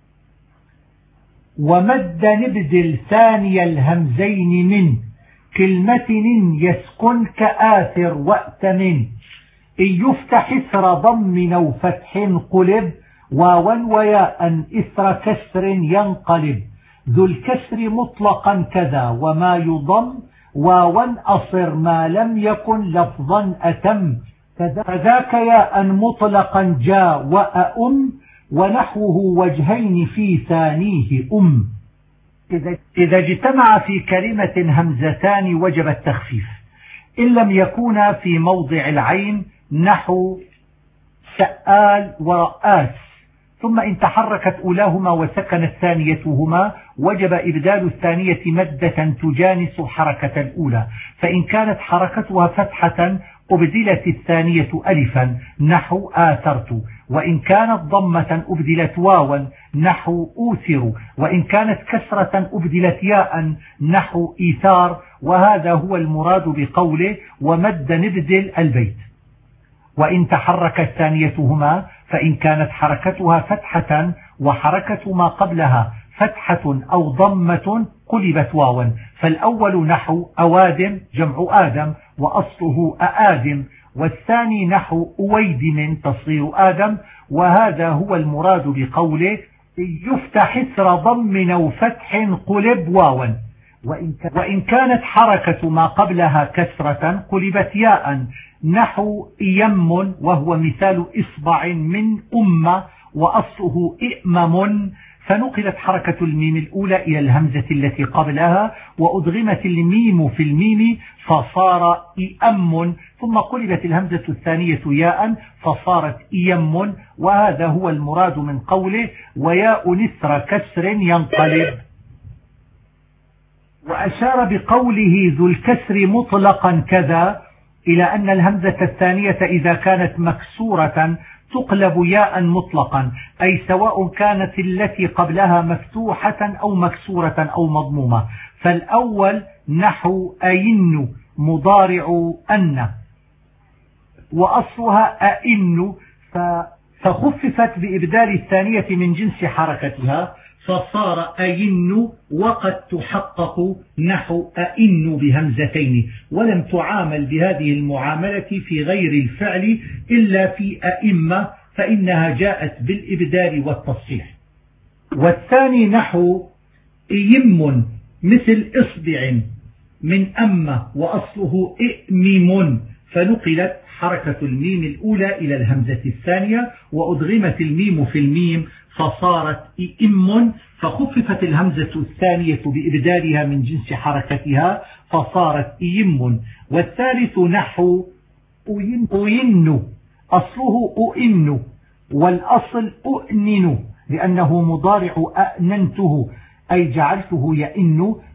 ومد نبدل ثاني الهمزين من كلمة يسكن كآثر وأتمن، إن يفتح إثر ضم أو فتح قلب واوا وياء إثر كسر ينقلب، ذو الكسر مطلقا كذا وما يضم واوا أصر ما لم يكن لفظا أتم، فذاك ياء مطلقا جاء وأم ونحوه وجهين في ثانيه إذا اجتمع في كلمة همزتان وجب التخفيف إن لم يكونا في موضع العين، نحو سآل ورآس، ثم إن تحركت أولاهما وسكنت ثانيتهما وجب إبدال الثانية مدة تجانس حركة الأولى، فإن كانت حركتها فتحة أبدلت الثانية ألفا نحو آثرت، وإن كانت ضمة أبدلت واوا نحو أوثر، وإن كانت كسرة أبدلت ياء نحو إيثار، وهذا هو المراد بقوله ومد نبدل البيت. وإن تحركت ثانيتهما فإن كانت حركتها فتحة وحركة ما قبلها فتحة أو ضمة قلبت واوا، فالأول نحو أوادم جمع آدم وأصله أآدم، والثاني نحو أويدم تصغير آدم، وهذا هو المراد بقوله يفتح إثر ضم أو فتح قلب واوا. وإن كانت حركة ما قبلها كسرة قلبت ياء نحو يم وهو مثال إصبع من أمة وأصله إئمم، فنقلت حركة الميم الأولى إلى الهمزة التي قبلها وأدغمت الميم في الميم فصار إئم، ثم قلبت الهمزة الثانية ياء فصارت إيم، وهذا هو المراد من قوله وياء نثر كسر ينقلب. وأشار بقوله ذو الكسر مطلقا كذا إلى أن الهمزة الثانية إذا كانت مكسورة تقلب ياء مطلقا، أي سواء كانت التي قبلها مفتوحة أو مكسورة أو مضمومة، فالأول نحو أين مضارع أن وأصلها أئن، فخففت بإبدال الثانية من جنس حركتها فصار أين، وقد تحقق نحو أئن بهمزتين، ولم تعامل بهذه المعاملة في غير الفعل إلا في أئمة فإنها جاءت بالإبدال والتصحيح. والثاني نحو إيم مثل إصبع من أمة وأصله إئمم، فنقلت حركة الميم الأولى إلى الهمزة الثانية وأدغمت الميم في الميم فصارت إئم، فخففت الهمزة الثانية بإبدالها من جنس حركتها فصارت إيم. والثالث نحو أين أصله أئن والأصل أؤنن لأنه مضارع أأننته أي جعلته يئن،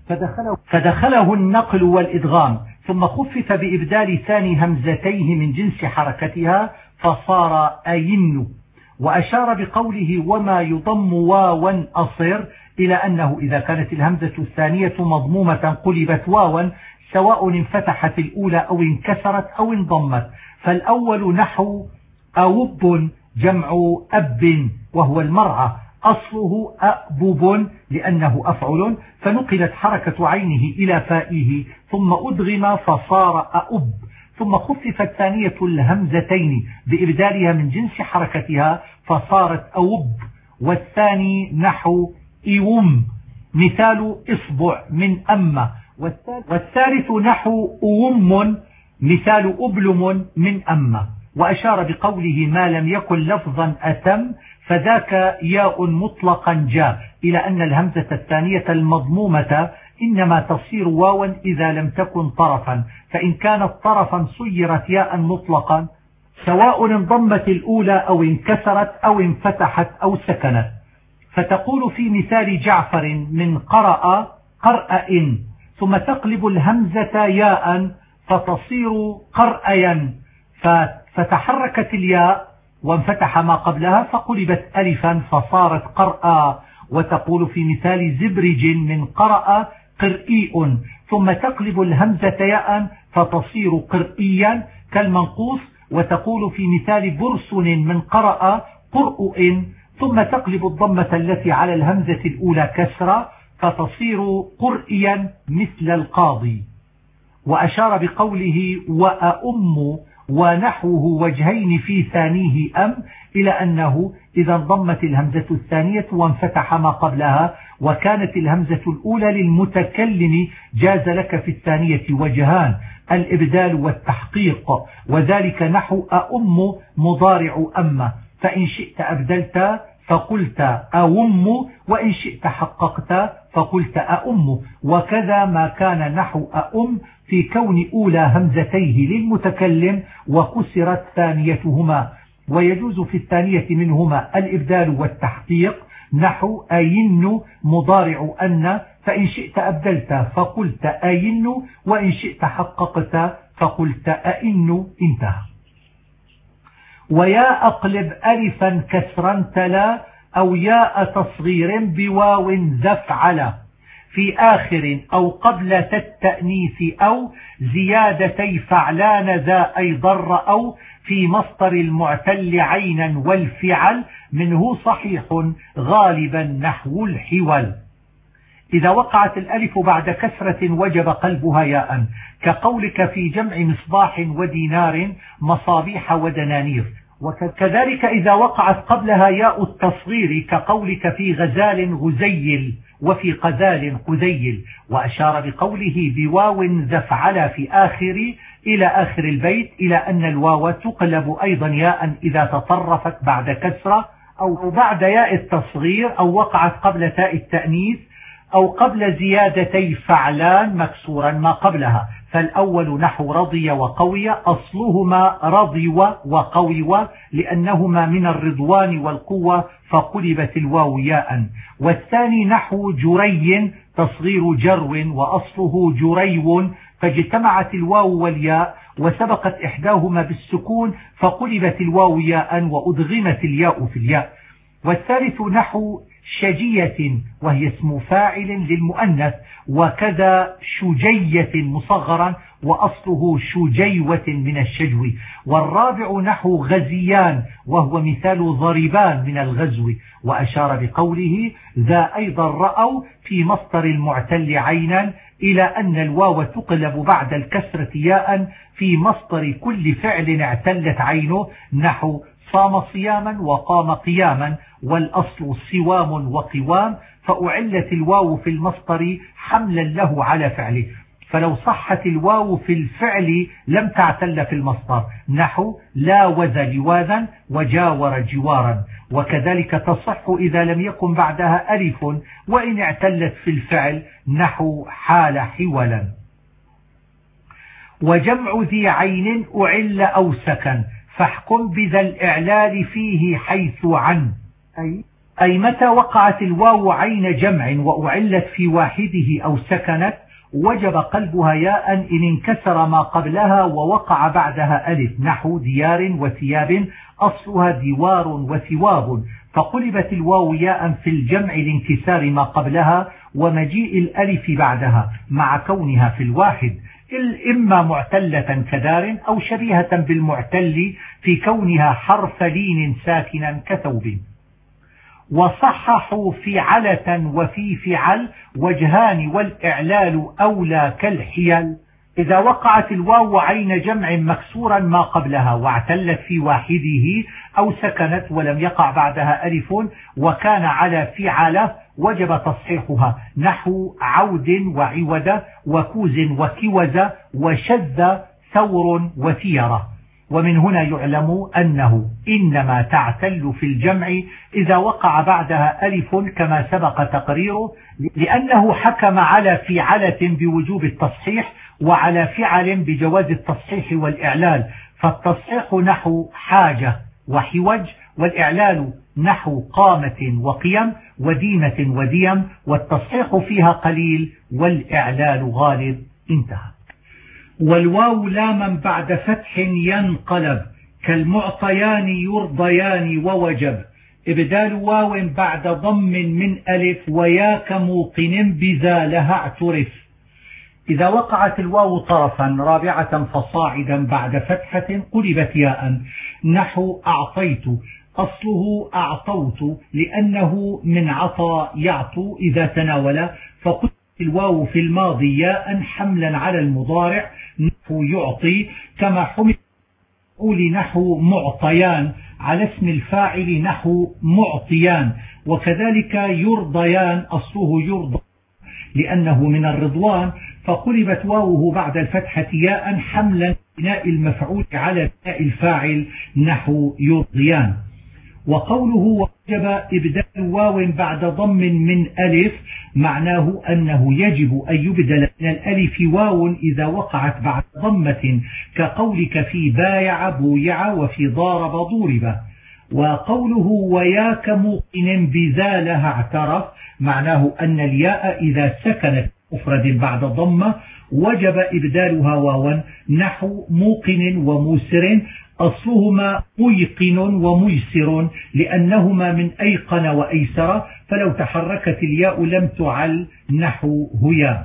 فدخله النقل والإدغام، ثم خفف بإبدال ثاني همزتيه من جنس حركتها فصار أين. وأشار بقوله وما يضم واوا أصر إلى أنه إذا كانت الهمزة الثانية مضمومة قلبت واوا سواء انفتحت الأولى أو انكسرت أو انضمت. فالأول نحو أوب جمع أب وهو المرعى، أصله أأبب لأنه أفعل، فنقلت حركة عينه إلى فائه ثم أدغم فصار أأب. ثم خففت ثانية الهمزتين بإبدالها من جنس حركتها فصارت أوب. والثاني نحو إيوم مثال إصبع من أما. والثالث نحو أوم مثال أبلم من أما. وأشار بقوله ما لم يكن لفظا أتم فذاك ياء مطلقا جاء إلى أن الهمزة الثانية المضمومة إنما تصير واوا إذا لم تكن طرفا، فإن كانت طرفا صيرت ياء مطلقا سواء انضمت الأولى أو انكسرت أو انفتحت أو سكنت. فتقول في مثال جعفر من قرأ قرأ، ثم تقلب الهمزة ياء فتصير قرأيا، فتحركت الياء وانفتح ما قبلها فقلبت ألفا فصارت قرأ. وتقول في مثال زبرج من قرأ قرئيء، ثم تقلب الهمزة ياء فتصير قرئيا كالمنقوص. وتقول في مثال برسن من قرأ قرؤ، ثم تقلب الضمة التي على الهمزة الأولى كسرة فتصير قرئيا مثل القاضي. وأشار بقوله وأأم ونحوه وجهين في ثانيه أم إلى أنه إذا انضمت الهمزة الثانية وانفتح ما قبلها وكانت الهمزة الأولى للمتكلم جاز لك في الثانية وجهان الإبدال والتحقيق، وذلك نحو أأم مضارع أما، فإن شئت أبدلت فقلت أوم، وإن شئت حققت فقلت أأم. وكذا ما كان نحو أأم في كون أولى همزتيه للمتكلم وكسرت ثانيتهما. ويجوز في الثانية منهما الإبدال والتحقيق نحو أين مضارع أن، فإن شئت أبدلت فقلت أين، وإن شئت حققت فقلت أئن. انتهى. ويا أقلب ألفا كسرا تلا أو ياء تصغير بواو ذفعل في آخر أو قبل التأنيث أو زيادتي فعلان ذا أي ضر أو في مصدر المعتل عينا والفعل منه صحيح غالبا نحو الحول. إذا وقعت الألف بعد كسرة وجب قلبها ياء كقولك في جمع مصباح ودينار مصابيح ودنانير. وكذلك إذا وقعت قبلها ياء التصغير كقولك في غزال غزيل وفي قذال قذيل. وأشار بقوله بواو ذفعل في آخر إلى آخر البيت إلى أن الواو تقلب أيضا ياء إذا تطرفت بعد كسرة أو بعد ياء التصغير أو وقعت قبل تاء التأنيث أو قبل زيادتي فعلان مكسورا ما قبلها. فالأول نحو رضي وقوي أصلهما رضي وقوي لأنهما من الرضوان والقوة فقلبت الواو ياء. والثاني نحو جري تصغير جرو وأصله جريو فاجتمعت الواو والياء وسبقت إحداهما بالسكون فقلبت الواو ياء وأدغمت الياء في الياء. والثالث نحو شجية وهي اسم فاعل للمؤنث وكذا شجية مصغرا وأصله شجيوة من الشجو. والرابع نحو غزيان وهو مثال ضربان من الغزو. وأشار بقوله ذا أيضا رأوا في مصدر المعتل عينا إلى أن الواو تقلب بعد الكسرة ياء في مصدر كل فعل اعتلت عينه نحو صام صياما وقام قياما والأصل صوام وقوام فأعلت الواو في المصدر حملا له على فعله. فلو صحت الواو في الفعل لم تعتل في المصدر نحو لاوذ لواذا وجاور جوارا. وكذلك تصح إذا لم يكن بعدها ألف وإن اعتلت في الفعل نحو حال حولا. وجمع ذي عين أعل أو سكن فاحكم بذا الإعلال فيه حيث عن أي متى وقعت الواو عين جمع وأعلت في واحده أو سكنت وجب قلبها ياء إن انكسر ما قبلها ووقع بعدها ألف، نحو ديار وثياب أصلها دوار وثواب، فقلبت الواو ياء في الجمع لانكسار ما قبلها ومجيء الألف بعدها مع كونها في الواحد، إما معتلة كدار أو شبيهة بالمعتل في كونها حرف لين ساكنا كثوب. وصححوا فعلة وفي فعل وجهان والإعلال أولى كالحيل. إذا وقعت الواو عين جمع مكسورا ما قبلها واعتلت في واحده أو سكنت ولم يقع بعدها ألف وكان على فعلة وجب تصحيحها، نحو عود وعود وكوز وكوز وشذ ثور وثيرة. ومن هنا يعلم أنه إنما تعتل في الجمع إذا وقع بعدها ألف كما سبق تقريره، لأنه حكم على فعلة بوجوب التصحيح وعلى فعل بجواز التصحيح والإعلال، فالتصحيح نحو حاجة وحوج، والإعلال نحو قامة وقيم وديمة وديم، والتصحيح فيها قليل والإعلال غالب. انتهى. والواو لاما بعد فتح ينقلب كالمعطيان يرضيان ووجب، إبدال واو بعد ضم من ألف ويا كموقن بذا لها اعترف. إذا وقعت الواو طرفا رابعة فصاعدا بعد فتحة قلبت ياء، نحو أعطيت أصله أعطوت لأنه من عطى يعطو إذا تناول، فقلبت الواو في الماضي ياء حملا على المضارع نحو يعطي، كما حمل نحو معطيان على اسم الفاعل نحو معطيان، وكذلك يرضيان أصله يرضى لأنه من الرضوان، فقلبت واوه بعد الفتحة ياء حملا بناء المفعول على بناء الفاعل نحو يرضيان. وقوله وجب إبدال واو بعد ضم من ألف معناه أنه يجب أن يبدل من الألف واو إذا وقعت بعد ضمة، كقولك في بايع بويع وفي ضارب ضورب. وقوله وياك موقن بذا لها اعترف معناه أن الياء إذا سكنت مفرد بعد ضمة وجب إبدالها واوا، نحو موقن وموسر أصلهما ميقن وميسر لأنهما من أيقن وأيسر، فلو تحركت الياء لم تعل، نحو هيا.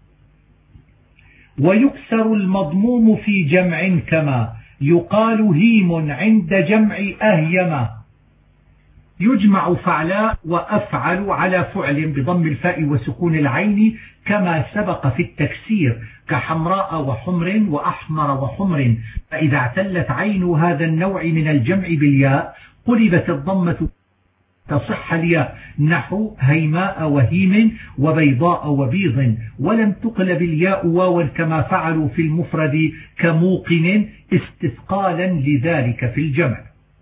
ويكسر المضموم في جمع كما يقال هيم عند جمع أهيما. يجمع فعلاء وأفعل على فعل بضم الفاء وسكون العين كما سبق في التكسير، كحمراء وحمر وأحمر وحمر، فإذا اعتلت عين هذا النوع من الجمع بالياء قلبت الضمة تصح الياء، نحو هيماء وهيم وبيضاء وبيض، ولم تقلب الياء واوا كما فعلوا في المفرد كموقن استثقالا لذلك في الجمع.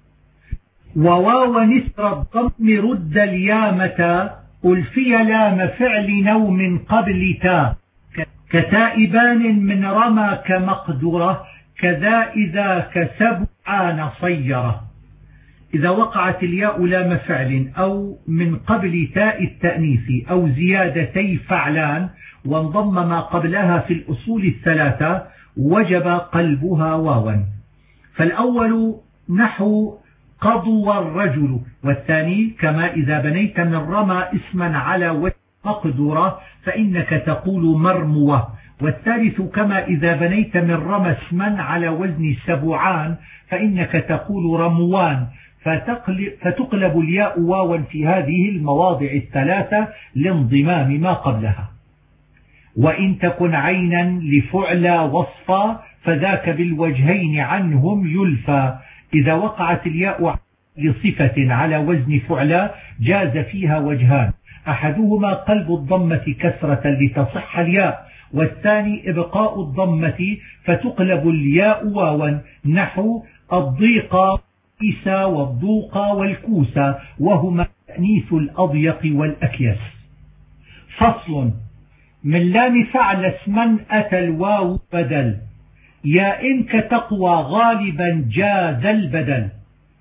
وواو نسر الضم رد اليامة ألفي لام فعل نوم قبل تا، كتائبان من رمى كمقدرة كذا إذا كسبعان صيرة. إذا وقعت الياء لام فعل أو من قبل تاء التأنيث أو زيادتي فعلان وانضم ما قبلها في الأصول الثلاثة وجب قلبها واوا، فالأول نحو قضوا الرجل، والثاني كما إذا بنيت من رمى اسما على وجه مقدرة فإنك تقول مرموة، والثالث كما إذا بنيت من رمى اسما على وزن سبعان فإنك تقول رموان، فتقلب الياء واوا في هذه المواضع الثلاثة لانضمام ما قبلها. وإن تكن عينا لفعلى وصفا فذاك بالوجهين عنهم يلفى. إذا وقعت الياء لصفة على وزن فعلى جاز فيها وجهان، أحدهما قلب الضمة كسرة لتصح الياء، والثاني إبقاء الضمة فتقلب الياء واوا، نحو الضيق والكيسا والضوق والكوسا، وهما تأنيث الأضيق والأكيس. فصل. من لام فعل اسما أتى الواو بدل، يا إن كتقوى غالبا جاز البدل.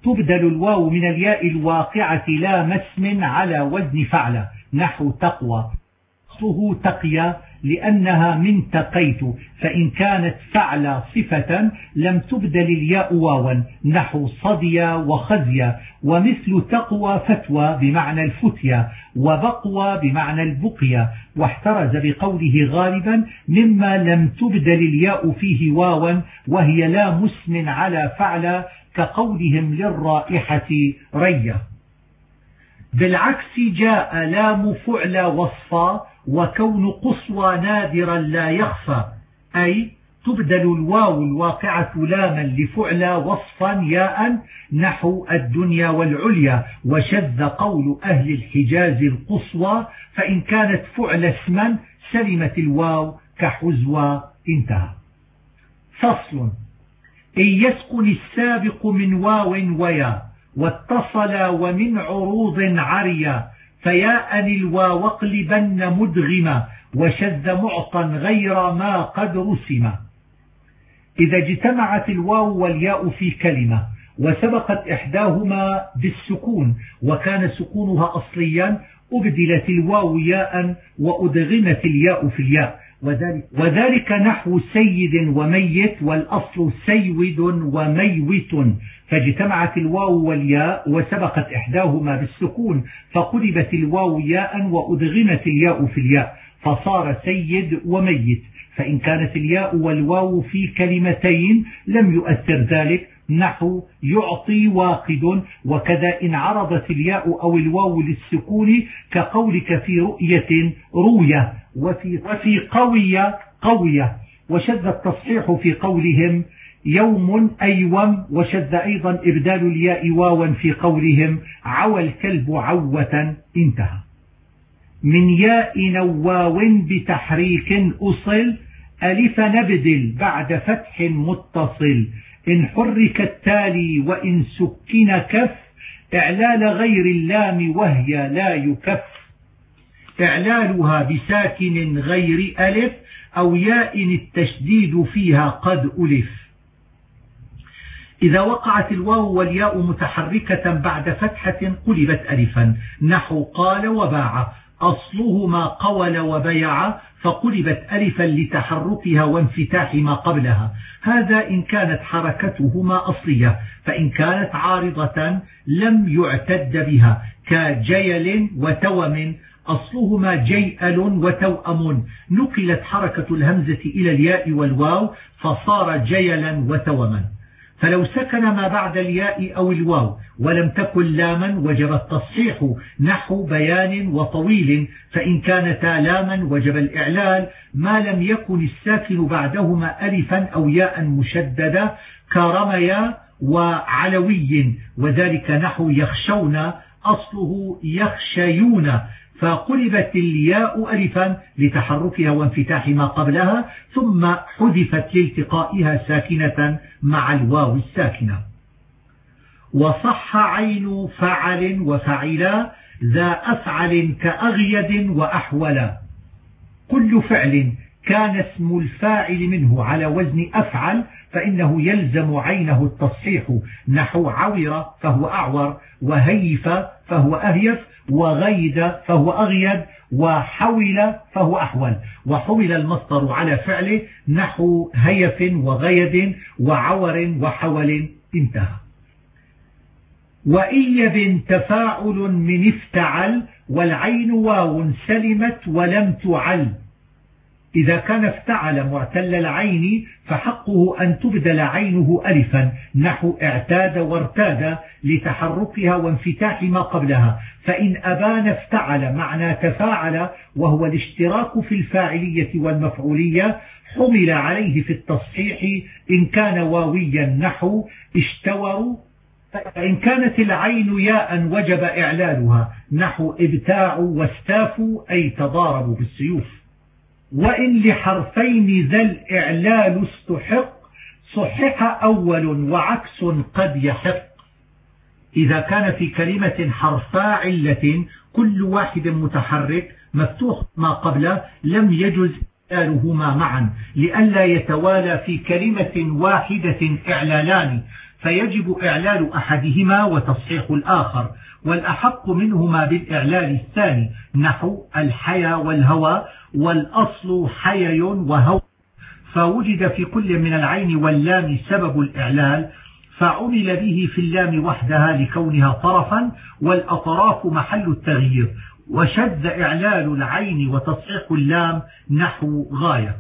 تبدل الواو من الياء الواقعة لام اسم على وزن فعل نحو تقوى، أصله تقيا لأنها من تقيت، فإن كانت فعل صفة لم تبدل الياء واوا نحو صديا وخزيا. ومثل تقوى فتوى بمعنى الفتيا، وبقوى بمعنى البقيا، واحترز بقوله غالبا مما لم تبدل الياء فيه واوا وهي لام اسم على فعل كقولهم للرائحة ريا. بالعكس جاء لام فعل وصفا وكون قصوى نادرا لا يخفى، أي تبدل الواو الواقعة لاما لفعل وصفا ياء نحو الدنيا والعليا. وشذ قول أهل الحجاز القصوى، فإن كانت فعل اسما سلمت الواو كحزوى. انتهى. فصل. إن يسكن السابق من واو ويا واتصل ومن عروض عريا فياء الواو اقلبن مدغما وشذ معطا غير ما قد رسما. إذا اجتمعت الواو والياء في كلمة وسبقت إحداهما بالسكون وكان سكونها أصليا أبدلت الواو ياء وأدغمت الياء في الياء، وذلك نحو سيد وميت والأصل سيود وميوت، فاجتمعت الواو والياء وسبقت إحداهما بالسكون فقلبت الواو ياء وأدغمت الياء في الياء فصار سيد وميت. فإن كانت الياء والواو في كلمتين لم يؤثر ذلك نحو يعطي واقد، وكذا إن عرضت الياء أو الواو للسكون كقولك في رؤية روية وفي قوية. وشذ التصحيح في قولهم يوم أيوم، وشذ أيضا إبدال الياء واوا في قولهم عوى الكلب عوة. انتهى. من ياء نواو بتحريك أصل ألف نبدل بعد فتح متصل إن حرك التالي وإن سكن كف إعلال غير اللام وهي لا يكف، إعلالها بساكن غير ألف أو ياء التشديد فيها قد ألف. إذا وقعت الواو والياء متحركة بعد فتحة قلبت ألفا نحو قال وباع، أصلهما قول وبيع فقلبت ألفا لتحركها وانفتاح ما قبلها، هذا إن كانت حركتهما أصلية. فإن كانت عارضة لم يعتد بها كجيل وتوم، أصلهما جيئل وتوأم، نقلت حركة الهمزة إلى الياء والواو فصار جيلا وتوما. فلو سكن ما بعد الياء أو الواو ولم تكن لاما وجب التصحيح نحو بيان وطويل، فإن كانتا لاما وجب الإعلال ما لم يكن الساكن بعدهما ألفا أو ياء مشددة كرميا وعلوي، وذلك نحو يخشون أصله يخشيون فقلبت الياء ألفا لتحركها وانفتاح ما قبلها ثم حذفت لالتقائها ساكنة مع الواو الساكنة. وصح عين فعل وفعلا ذا أفعل كأغيد وأحولا. كل فعل كان اسم الفاعل منه على وزن أفعل فإنه يلزم عينه التصحيح نحو عور فهو أعور، وهيف فهو أهيف، وغيد فهو أغيد، وحول فهو أحول. وحول المصدر على فعله نحو هيف وغيد وعور وحول. انتهى. وإيب تفاعل من افتعل والعين واو سلمت ولم تعل. إذا كان افتعل معتل العين فحقه أن تبدل عينه ألفا نحو اعتاد وارتاد لتحركها وانفتاح ما قبلها. فإن أبان افتعل معنى تفاعل وهو الاشتراك في الفاعلية والمفعولية حمل عليه في التصحيح إن كان واويا نحو اشتوروا. فإن كانت العين ياء وجب إعلالها نحو ابتاعوا واستافوا أي تضاربوا بالسيوف. وإن لحرفين ذا الإعلال استحق صحح أول وعكس قد يحق. إذا كان في كلمة حرفا علة كل واحد متحرك مفتوح ما قبله لم يجز إعلالهما معا لئلا يتوالى في كلمة واحدة إعلالان، فيجب إعلال أحدهما وتصحيح الآخر، والأحق منهما بالإعلال الثاني، نحو الحيا والهوى، والأصل حيي وهوى، فوجد في كل من العين واللام سبب الإعلال، فعمل به في اللام وحدها لكونها طرفا، والأطراف محل التغيير، وشذ إعلال العين وتصحيح اللام نحو غاية.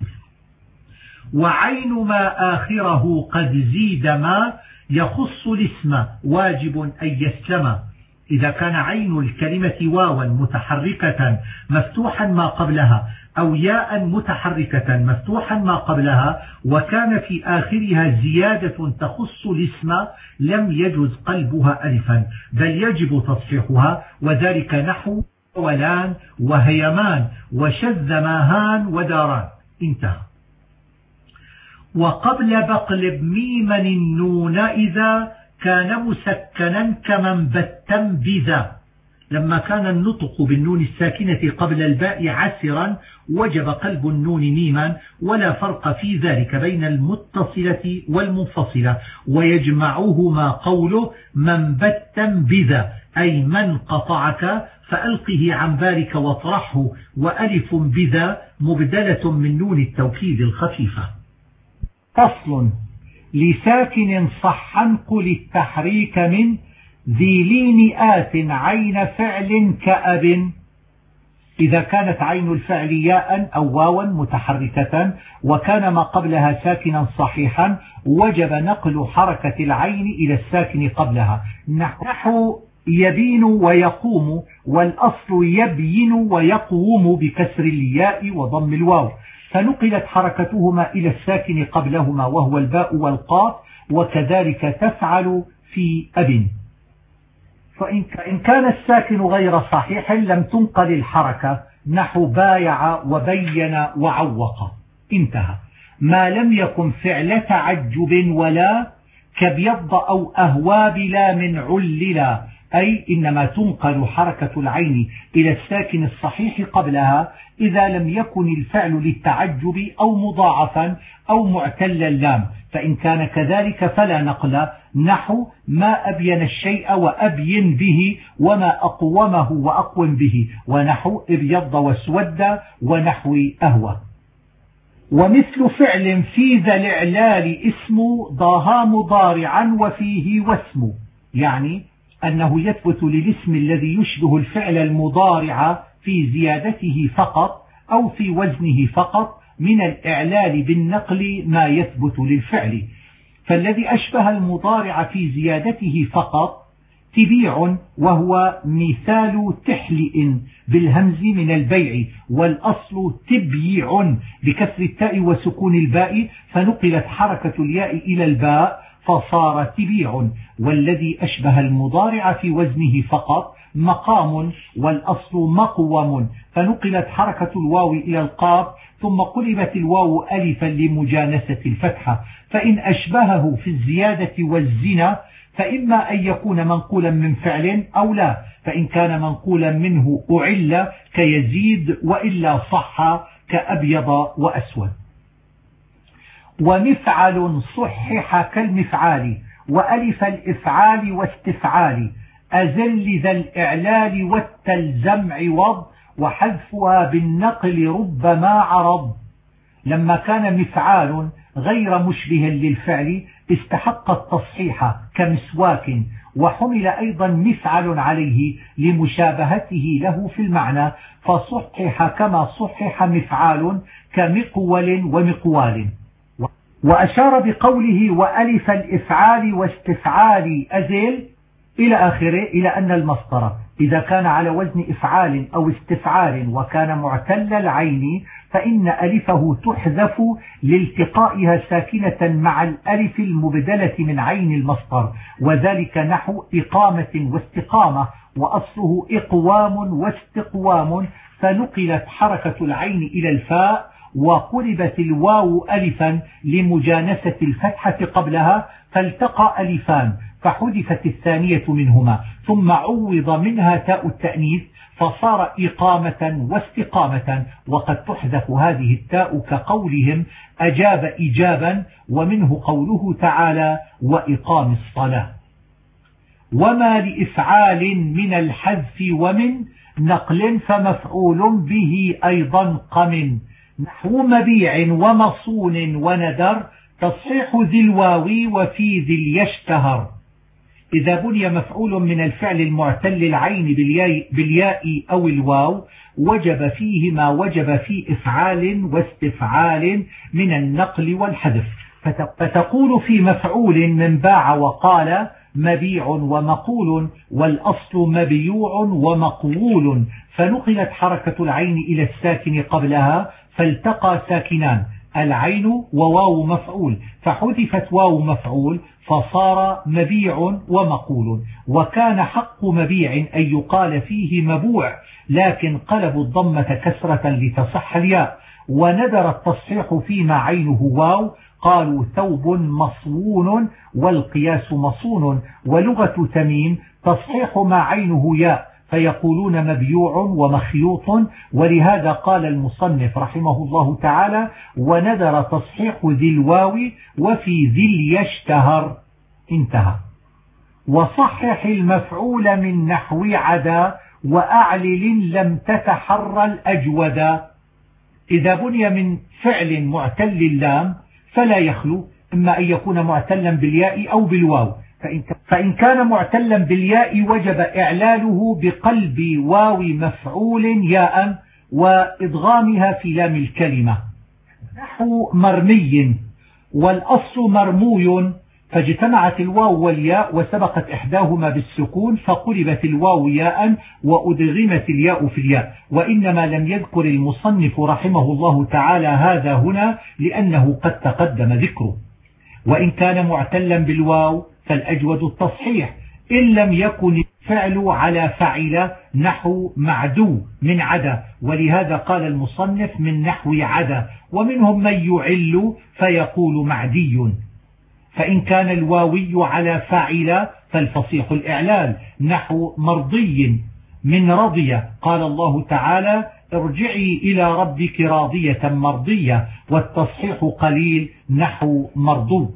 وعين ما آخره قد زيد ما يخص الاسم واجب أن يسلم. إذا كان عين الكلمة واوا متحركة مفتوحا ما قبلها، أو ياء متحركة مفتوحا ما قبلها، وكان في آخرها زيادة تخص الاسم، لم يجز قلبها ألفا، بل يجب تصحيحها، وذلك نحو ولان وهيمان وشذ ماهان وداران. انتهى. وقبل بقلب ميما النون إذا كان مسكنا كمن بتم بذا. لما كان النطق بالنون الساكنة قبل الباء عسرا وجب قلب النون ميما، ولا فرق في ذلك بين المتصلة والمنفصلة، ويجمعهما قوله من بتم بذا، أي من قطعك فألقه عن بالك واطرحه، وألف بذا مبدلة من نون التوكيد الخفيفة. فصل: لساكن صحا قل التحريك من ذي لين آت عين فعل كأب. إذا كانت عين الفعل ياء أو واوا متحركة وكان ما قبلها ساكنا صحيحا، وجب نقل حركة العين إلى الساكن قبلها، نحو يبين ويقوم، والأصل يبين ويقوم بكسر الياء وضم الواو، فنقلت حركتهما إلى الساكن قبلهما وهو الباء والقاف، وكذلك تفعل في أب. فإن كان الساكن غير صحيح لم تنقل الحركة، نحو بايع وبين وعوق. انتهى. ما لم يكن فعل تعجب ولا كبيض أو أهوى بلا من عللا، أي إنما تنقل حركة العين إلى الساكن الصحيح قبلها إذا لم يكن الفعل للتعجب أو مضاعفا أو معتل اللام، فإن كان كذلك فلا نقل، نحو ما أبين الشيء وأبين به، وما أقومه وأقوم به، ونحو ابيض واسود، ونحو أهوى. ومثل فعل في ذا الإعلال اسم ضاها مضارعا وفيه واسم، يعني أنه يثبت للاسم الذي يشبه الفعل المضارع في زيادته فقط أو في وزنه فقط من الإعلال بالنقل ما يثبت للفعل. فالذي أشبه المضارع في زيادته فقط تبيع، وهو مثال تحلئ بالهمز من البيع، والأصل تبيع بكسر التاء وسكون الباء، فنقلت حركة الياء إلى الباء فصار تبيع. والذي أشبه المضارع في وزنه فقط مقام، والأصل مقوم، فنقلت حركة الواو إلى القاف، ثم قلبت الواو ألفا لمجانسة الفتحة. فإن أشبهه في الزيادة والزنا فإما أن يكون منقولا من فعل أو لا، فإن كان منقولا منه أعل كيزيد، وإلا صح كأبيض وأسود. ومفعل صحح كالمفعال، وألف الإفعال واستفعال، أزل ذا الإعلال والتلزم عوض، وحذفها بالنقل ربما عرض. لما كان مفعال غير مشبه للفعل استحق التصحيح كمسواك، وحمل أيضا مفعل عليه لمشابهته له في المعنى، فصحح كما صحح مفعال كمقول ومقوال. وأشار بقوله وألف الإفعال واستفعال أزل إلى آخره إلى أن المصدر إذا كان على وزن إفعال أو استفعال وكان معتل العين فإن ألفه تحذف لالتقائها ساكنة مع الألف المبدلة من عين المصدر، وذلك نحو إقامة واستقامة، وأصله إقوام واستقوام، فنقلت حركة العين إلى الفاء وقلبت الواو ألفا لمجانسة الفتحة قبلها، فالتقى ألفان، فحذفت الثانية منهما، ثم عوض منها تاء التأنيث فصار إقامة واستقامة، وقد تحذف هذه التاء كقولهم أجاب إجابا، ومنه قوله تعالى وإقام الصلاة. وما لإفعال من الحذف ومن نقل فمفعول به أيضا قم، نحو مبيع ومصون وندر، تصحيح ذي الواو وفي ذي يشتهر. إذا بني مفعول من الفعل المعتل العين بالياء أو الواو وجب فيه ما وجب في إفعال واستفعال من النقل والحذف، فتقول في مفعول من باع وقال مبيع ومقول، والأصل مبيوع ومقول، فنقلت حركة العين إلى الساكن قبلها فالتقى ساكنان العين وواو مفعول، فحذفت واو مفعول فصار مبيع ومقول. وكان حق مبيع أن يقال فيه مبوع، لكن قلبوا الضمة كسرة لتصح الياء. وندر التصحيح فيما عينه واو، قالوا ثوب مصون والقياس مصون. ولغة تميم تصحيح ما عينه ياء، فيقولون مبيوع ومخيوط. ولهذا قال المصنف رحمه الله تعالى وندر تصحيح ذي الواو وفي ذي يشتهر. انتهى. وصحح المفعول من نحو عدا وأعلل لم تتحر الأجودا. إذا بني من فعل معتل اللام فلا يخلو إما أن يكون معتلا بالياء أو بالواو، فإن كان معتلا بالياء وجب إعلاله بقلب واو مفعول ياء وإضغامها في لام الكلمة، نحو مرمي والأصل مرموي، فاجتمعت الواو والياء وسبقت إحداهما بالسكون فقلبت الواو ياء وأدغمت الياء في الياء. وإنما لم يذكر المصنف رحمه الله تعالى هذا هنا لأنه قد تقدم ذكره. وإن كان معتلا بالواو فالأجود التصحيح إن لم يكن الفعل على فعل، نحو معدو من عدا، ولهذا قال المصنف من نحو عدا. ومنهم من يعل فيقول معدي. فإن كان الواوي على فاعل فالفصيح الإعلال، نحو مرضي من رضية، قال الله تعالى ارجعي إلى ربك راضية مرضية، والتصحيح قليل، نحو مردود.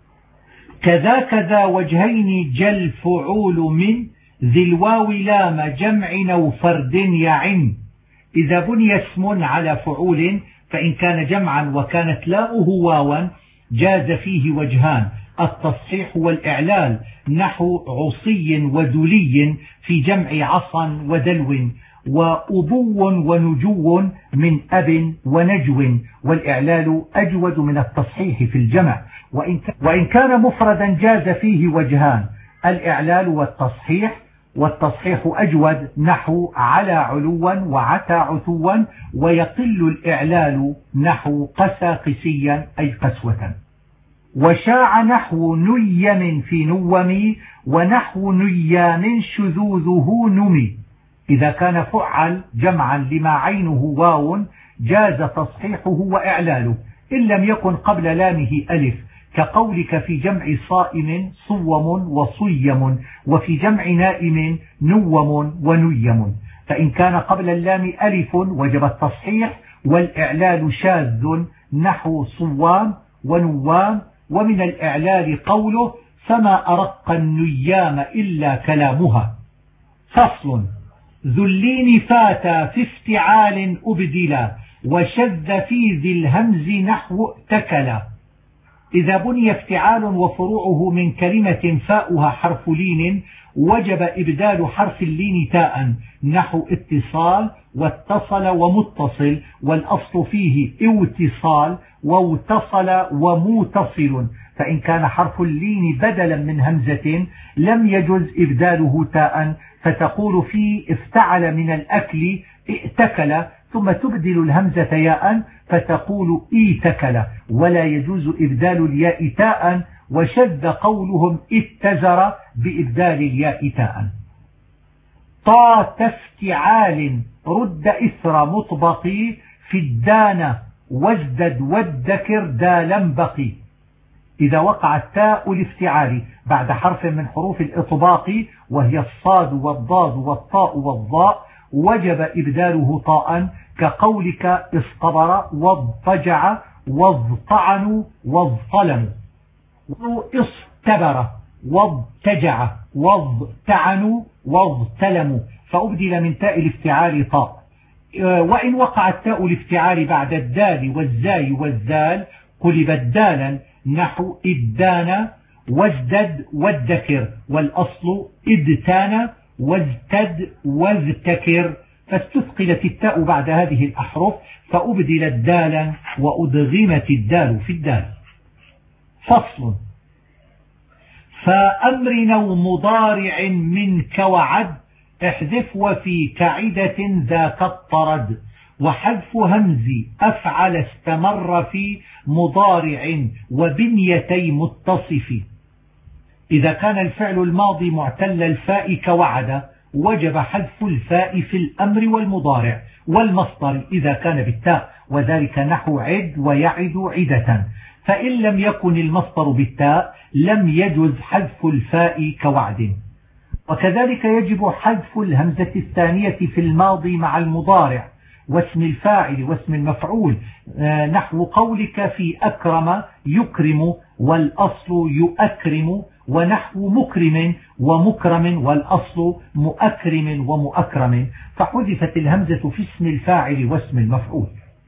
كذا وجهين جل فعول من ذي الواو لام جمع أو فرد يعم. إذا بني اسم على فعول فإن كان جمعا وكانت لاؤه واوا جاز فيه وجهان، التصحيح والإعلال، نحو عصي ودلي في جمع عصا ودلو، وأبو ونجو من أب ونجو، والإعلال أجود من التصحيح في الجمع. وإن كان مفردا جاز فيه وجهان، الإعلال والتصحيح أجود، نحو على علوا وعتى عتوا، ويقل الإعلال، نحو قسى قسيا أي قسوة. وشاع نحو نيم في نوم، ونحو نيام شذوذه نمي. إذا كان فعل جمعا لما عينه واو جاز تصحيحه وإعلاله إن لم يكن قبل لامه ألف، كقولك في جمع صائم صوم وصيم، وفي جمع نائم نوم ونيم. فإن كان قبل اللام ألف وجب التصحيح والإعلال شاذ، نحو صوام ونوام. ومن الإعلال قوله فما أرق النيام إلا كلامها. فصل. ذلين فاتا في افتعال أبدلا، وشذ في ذي الهمز نحو اتكلا. إذا بني افتعال وفروعه من كلمة فاؤها حرف لين وجب إبدال حرف اللين تاء، نحو اتصال واتصل ومتصل، والأصل فيه اوتصال واتصل ومتصل. فإن كان حرف اللين بدلا من همزة لم يجز إبداله تاء، فتقول في افتعل من الأكل ائتكل، ثم تبدل الهمزة ياء فتقول ايتكل، ولا يجوز إبدال الياء تاء. وشذ قولهم اتزر بإبدال الياء تاء. طات افتعال رد إثر مطبقي في الدانة وازدد والذكر دالا بقي. إذا وقعت تاء الافتعال بعد حرف من حروف الإطباق وهي الصاد والضاد والطاء والضاء وجب إبداله طاء، كقولك اصطبر واضطجع واضطعنوا واضطلموا، اصطبر واضطجع واضطعنوا واضطلموا، فأبدل من تاء الافتعال طاء. وإن وقعت تاء الافتعال بعد الدال والزاي والذال قلبت دالا، نحو ادان وازدد وادكر، والأصل ادتان وازتد وازتكر، فاستثقلت التاء بعد هذه الأحرف فأبدلت دالا وأدغمت الدال في الدال. فصل. فأمر أو مضارع منك وعد احذف وفي كعدة ذاك الطرد، وحذف همز أفعل استمر في مضارع وبنيتي متصف. إذا كان الفعل الماضي معتل الفاء كوعد وجب حذف الفاء في الأمر والمضارع والمصدر إذا كان بالتاء، وذلك نحو عد ويعد عدة. فإن لم يكن المصدر بالتاء لم يجز حذف الفاء كوعد. وكذلك يجب حذف الهمزة الثانية في الماضي مع المضارع واسم الفاعل واسم المفعول، نحو قولك في أكرم يكرم والأصل يؤكرم، ونحو مكرم ومكرم والأصل مؤكرم ومؤكرم، فحذفت الهمزة في اسم الفاعل واسم المفعول.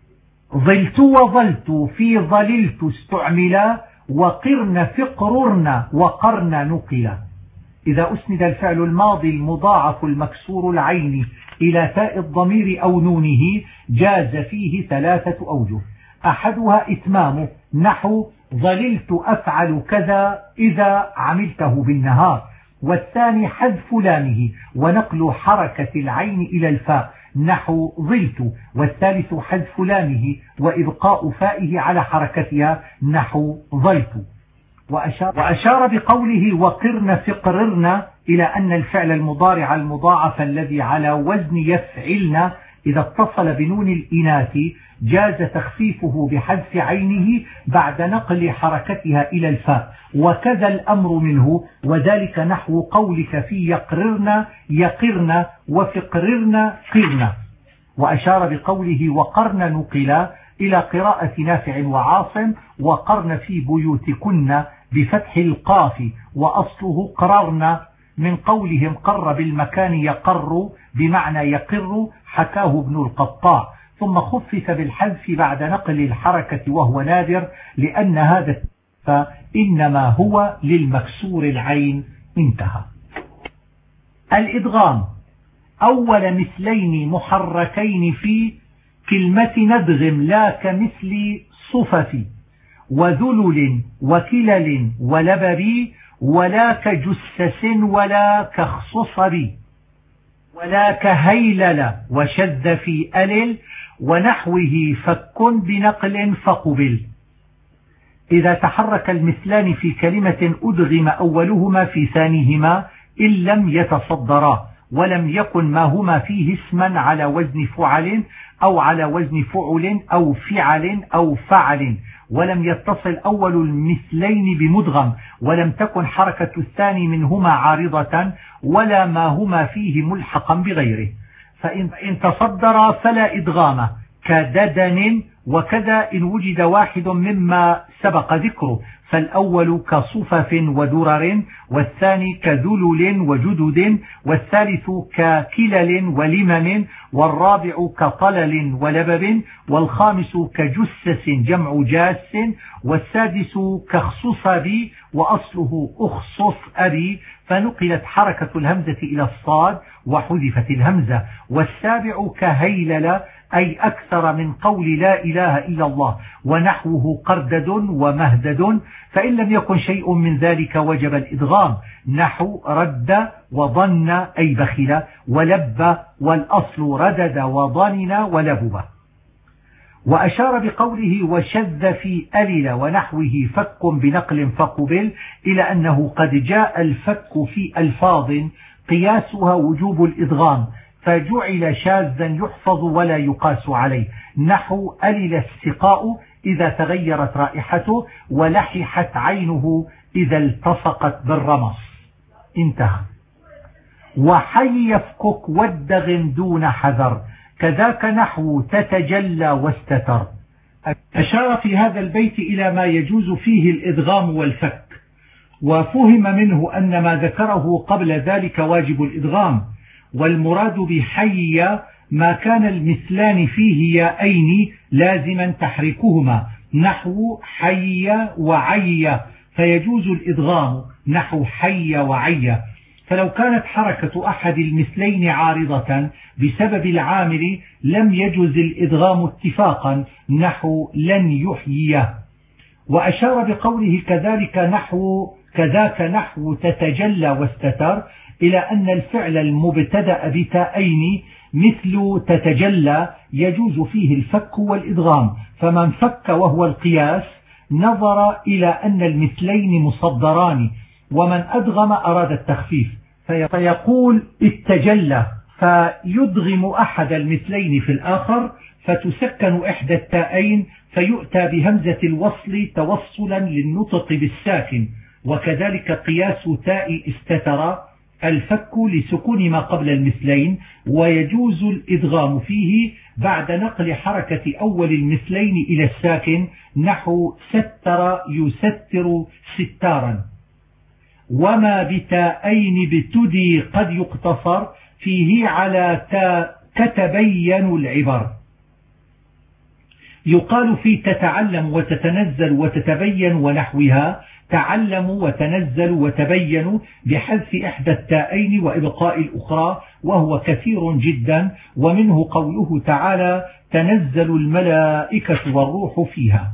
ظلت وظلت في ظللت استعملا، وقرن فقررن وقرن نقلا. إذا أسند الفعل الماضي المضاعف المكسور العين إلى تاء الضمير أو نونه جاز فيه 3 أوجه. أحدها إتمامه، نحو ظللت أفعل كذا إذا عملته بالنهار، والثاني حذف لامه ونقل حركة العين إلى الفاء، نحو ظلت، والثالث حذف لامه وإبقاء فائه على حركتها، نحو ظلت. وأشار بقوله وقرن فقررن إلى أن الفعل المضارع المضاعف الذي على وزن يفعلن إذا اتصل بنون الإناث جاز تخفيفه بحذف عينه بعد نقل حركتها إلى الفاء، وكذا الأمر منه، وذلك نحو قولك في يقررن يقرن وفقررن قرن. وأشار بقوله وقرن نقلا إلى قراءة نافع وعاصم، وقرن في بيوتكن بفتح القاف وأصله قررن، من قولهم قر بالمكان يقر بمعنى يقر، حكاه ابن القطاع، ثم خفف بالحذف بعد نقل الحركة وهو نادر، لأن هذا فإنما هو للمكسور العين. انتهى. الإدغام أول مثلين محركين في كلمة ندغم، لا كمثل صفف وذلل وكلل ولبري، ولا كجسس ولا كخصصري، ولا كهيلل وشذ في ألل، ونحوه فك بنقل فقبل. إذا تحرك المثلان في كلمة أدغم أولهما في ثانيهما إن لم يتصدرا، ولم يكن ما هما فيه اسما على وزن فعل أو على وزن فعل أو فعل أو فعل، ولم يتصل أول المثلين بمدغم، ولم تكن حركة الثاني منهما عارضة، ولا ما هما فيه ملحقا بغيره، فإن تصدر فلا إدغام، كددن، وكذا إن وجد واحد مما سبق ذكره، فالأول كصفف ودرر، والثاني كذلل وجدد، والثالث ككلل ولمم، والرابع كطلل ولبب، والخامس كجسس جمع جاس، والسادس كخصص بي وأصله أخصص أبي، فنقلت حركة الهمزة إلى الصاد وحذفت الهمزة، والسابع كهيلل أي أكثر من قول لا إله إلا الله، ونحوه قردد ومهدد، فإن لم يكن شيء من ذلك وجب الإدغام، نحو رد وظن أي بخل، ولب، والأصل ردد وظنن ولبب. وأشار بقوله وشذ في ألل ونحوه فك بنقل فقبل إلى أنه قد جاء الفك في ألفاظ قياسها وجوب الإدغام، فجعل شاذا يحفظ ولا يقاس عليه، نحو ألل السقاء إذا تغيرت رائحته، ولححت عينه إذا التصقت بالرمص. انتهى. وحي يفكك والدغ دون حذر، كذاك نحو تتجلى واستتر. أشار في هذا البيت إلى ما يجوز فيه الإدغام والفك، وفهم منه أن ما ذكره قبل ذلك واجب الإدغام، والمراد بحي ما كان المثلان فيه يائين لازما تحريكهما، نحو حي وعي، فيجوز الإدغام نحو حي وعي. فلو كانت حركة أحد المثلين عارضة بسبب العامل لم يجوز الإدغام اتفاقا، نحو لن يحيي. وأشار بقوله كذاك نحو تتجلى واستتر إلى أن الفعل المبتدأ بتائين مثل تتجلى يجوز فيه الفك والإدغام، فمن فك وهو القياس نظر إلى أن المثلين مصدران، ومن أدغم أراد التخفيف فيقول التجلى، فيدغم أحد المثلين في الآخر فتسكن إحدى التائين فيؤتى بهمزة الوصل توصلا للنطق بالساكن. وكذلك قياس تاء استتر الفك لسكون ما قبل المثلين، ويجوز الإدغام فيه بعد نقل حركة أول المثلين إلى الساكن، نحو ستر يستر ستارا. وما بتائين بتدي قد يقتصر فيه على تاء كتبين العبر. يقال في تتعلم وتتنزل وتتبين ونحوها تعلم وتنزل وتبين بحذف إحدى التائين وإبقاء الأخرى، وهو كثير جدا، ومنه قوله تعالى تنزل الملائكة والروح فيها.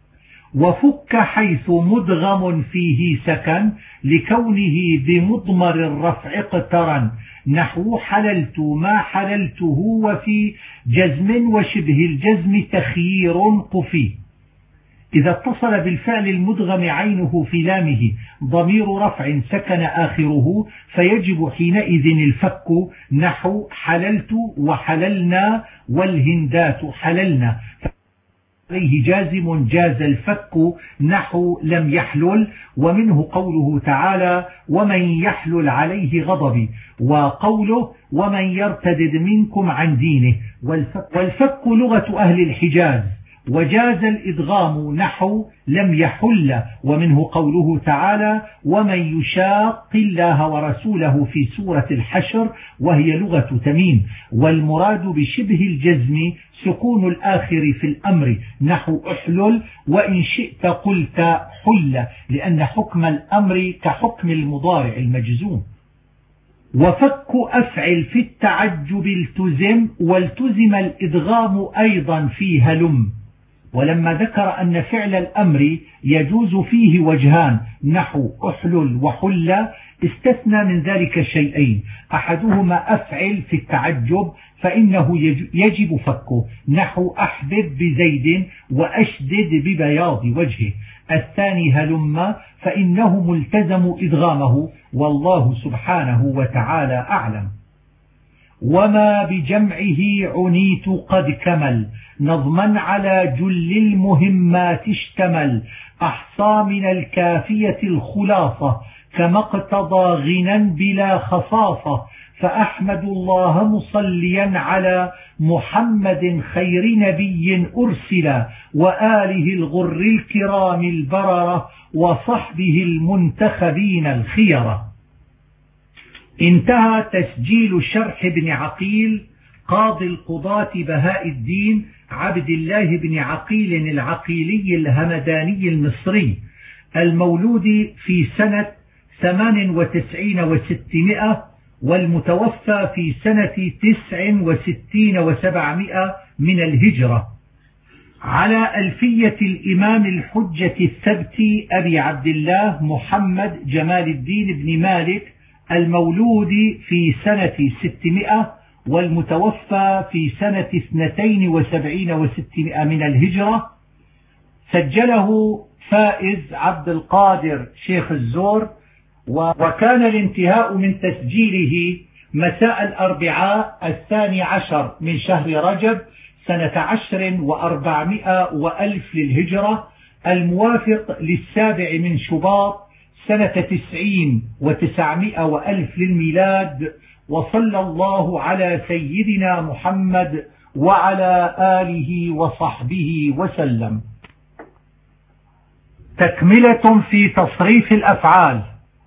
وفك حيث مدغم فيه سكن لكونه بمضمر الرفع اقترن، نحو حللت ما حللته، وفي جزم وشبه الجزم تخيير قفي. إذا اتصل بالفعل المدغم عينه في لامه ضمير رفع سكن آخره فيجب حينئذ الفك، نحو حللت وحللنا والهندات حللنا، عليه جازم جاز الفك، نحو لم يحلل. ومنه قوله تعالى ومن يحلل عليه غضبي، وقوله ومن يرتدد منكم عن دينه. والفك لغة أهل الحجاز، وجاز الإدغام نحو لم يحل. ومنه قوله تعالى ومن يشاق الله ورسوله في سورة الحشر، وهي لغة تميم. والمراد بشبه الجزم سكون الآخر في الأمر، نحو احلل، وإن شئت قلت حل، لأن حكم الأمر كحكم المضارع المجزوم. وفك أفعل في التعجب التزم، والتزم الإدغام أيضا في هلم. ولما ذكر أن فعل الأمر يجوز فيه وجهان، نحو أحلل وحل، استثنى من ذلك شيئين، أحدهما أفعل في التعجب فإنه يجب فكه، نحو أحبب بزيد وأشدد ببياض وجهه. الثاني هلم فإنه ملتزم إدغامه، والله سبحانه وتعالى أعلم. وما بجمعه عنيت قد كمل، نظما على جل المهمات اشتمل، أحصى من الكافية الخلاصة، كما اقتضى غنى بلا خصاصة، فأحمد الله مصليا على محمد خير نبي أرسل، وآله الغر الكرام البررة، وصحبه المنتخبين الخيرة. انتهى تسجيل شرح ابن عقيل قاضي القضاة بهاء الدين عبد الله بن عقيل العقيلي الهمداني المصري، المولود في سنة 98 و600، والمتوفى في سنة 69 و700 من الهجرة، على ألفية الإمام الحجة الثبتي أبي عبد الله محمد جمال الدين بن مالك، المولود في سنة 600 والمتوفى في سنة 72 و600 من الهجرة. سجله فائز عبد القادر شيخ الزور، وكان الانتهاء من تسجيله مساء الأربعاء 12 من شهر رجب سنة 10 و400 للهجرة، الموافق ل7 من شباط سنة 90 و900 للميلاد. وصلى الله على سيدنا محمد وعلى آله وصحبه وسلم. تكملة في تصريف الأفعال،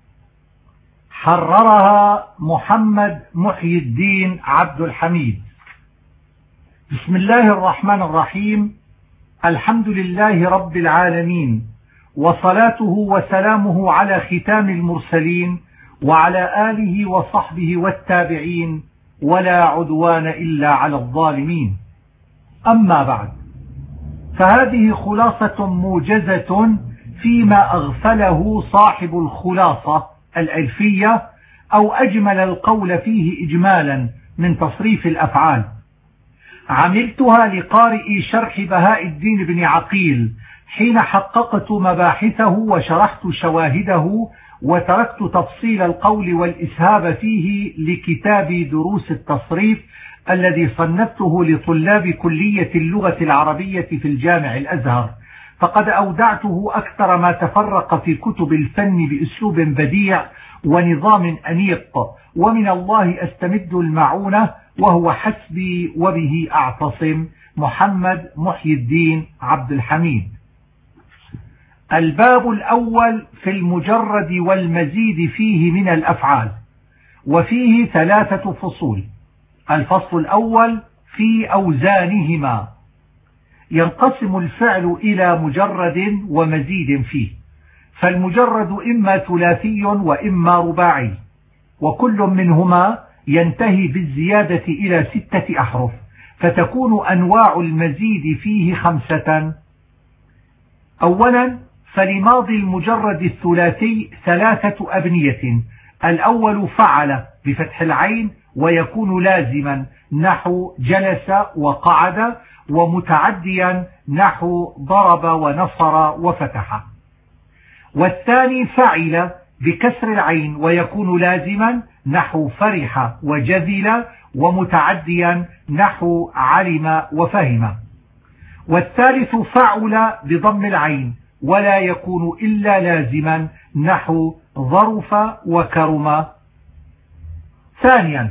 حررها محمد محي الدين عبد الحميد. بسم الله الرحمن الرحيم. الحمد لله رب العالمين، وصلاته وسلامه على ختام المرسلين وعلى آله وصحبه والتابعين، ولا عدوان إلا على الظالمين. أما بعد، فهذه خلاصة موجزة فيما أغفله صاحب الخلاصة الألفية، أو أجمل القول فيه إجمالا، من تصريف الأفعال. عملتها لقارئ شرح بهاء الدين بن عقيل حين حققت مباحثه وشرحت شواهده، وتركت تفصيل القول والإسهاب فيه لكتاب دروس التصريف الذي صنفته لطلاب كلية اللغة العربية في الجامع الأزهر، فقد أودعته أكثر ما تفرق في كتب الفن بأسلوب بديع ونظام أنيق، ومن الله أستمد المعونة، وهو حسبي وبه أعتصم. محمد محي الدين عبد الحميد. الباب الأول في المجرد والمزيد فيه من الأفعال، وفيه 3 فصول. الفصل الأول في أوزانهما. ينقسم الفعل إلى مجرد ومزيد فيه، فالمجرد إما ثلاثي وإما رباعي، وكل منهما ينتهي بالزيادة إلى 6 أحرف، فتكون أنواع المزيد فيه 5. أولا، فلماضي المجرد الثلاثي 3 أبنية. الأول فعل بفتح العين ويكون لازما نحو جلس وقعد، ومتعديا نحو ضرب ونصر وفتح. والثاني فعل بكسر العين ويكون لازما نحو فرح وجذل، ومتعديا نحو علم وفهم. والثالث فعل بضم العين ولا يكون إلا لازما نحو ظرف وكرم. ثانيا،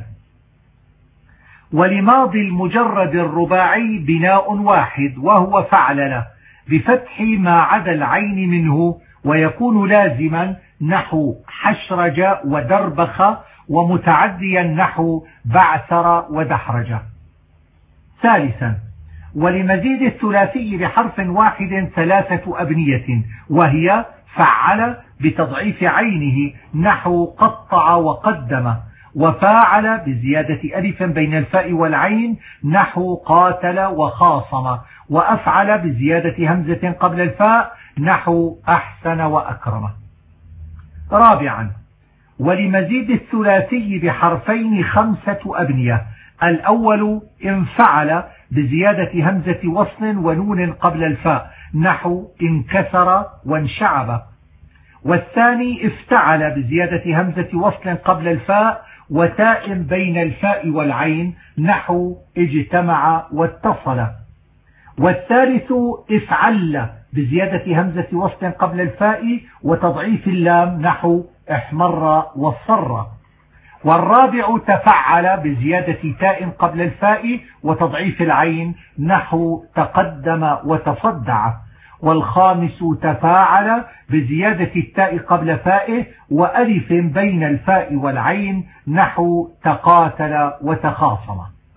ولماضي المجرد الرباعي بناء واحد، وهو فعل له بفتح ما عدا العين منه، ويكون لازما نحو حشرج ودربخ، ومتعديا نحو بعثر ودحرج. ثالثا، ولمزيد الثلاثي بحرف واحد 3 أبنية، وهي فعل بتضعيف عينه نحو قطع وقدم، وفاعل بزيادة ألف بين الفاء والعين نحو قاتل وخاصم، وأفعل بزيادة همزة قبل الفاء نحو أحسن وأكرم. رابعا، ولمزيد الثلاثي بحرفين 5 أبنية. الأول إن فعل بزيادة همزة وصل ونون قبل الفاء نحو انكسر وانشعب. والثاني افتعل بزيادة همزة وصل قبل الفاء وتاء بين الفاء والعين نحو اجتمع واتصل. والثالث افعل بزيادة همزة وصل قبل الفاء وتضعيف اللام نحو احمر واصفر. والرابع تفعل بزيادة تاء قبل الفاء وتضعيف العين نحو تقدم وتصدع. والخامس تفاعل بزيادة التاء قبل فائه وألف بين الفاء والعين نحو تقاتل وتخاصم.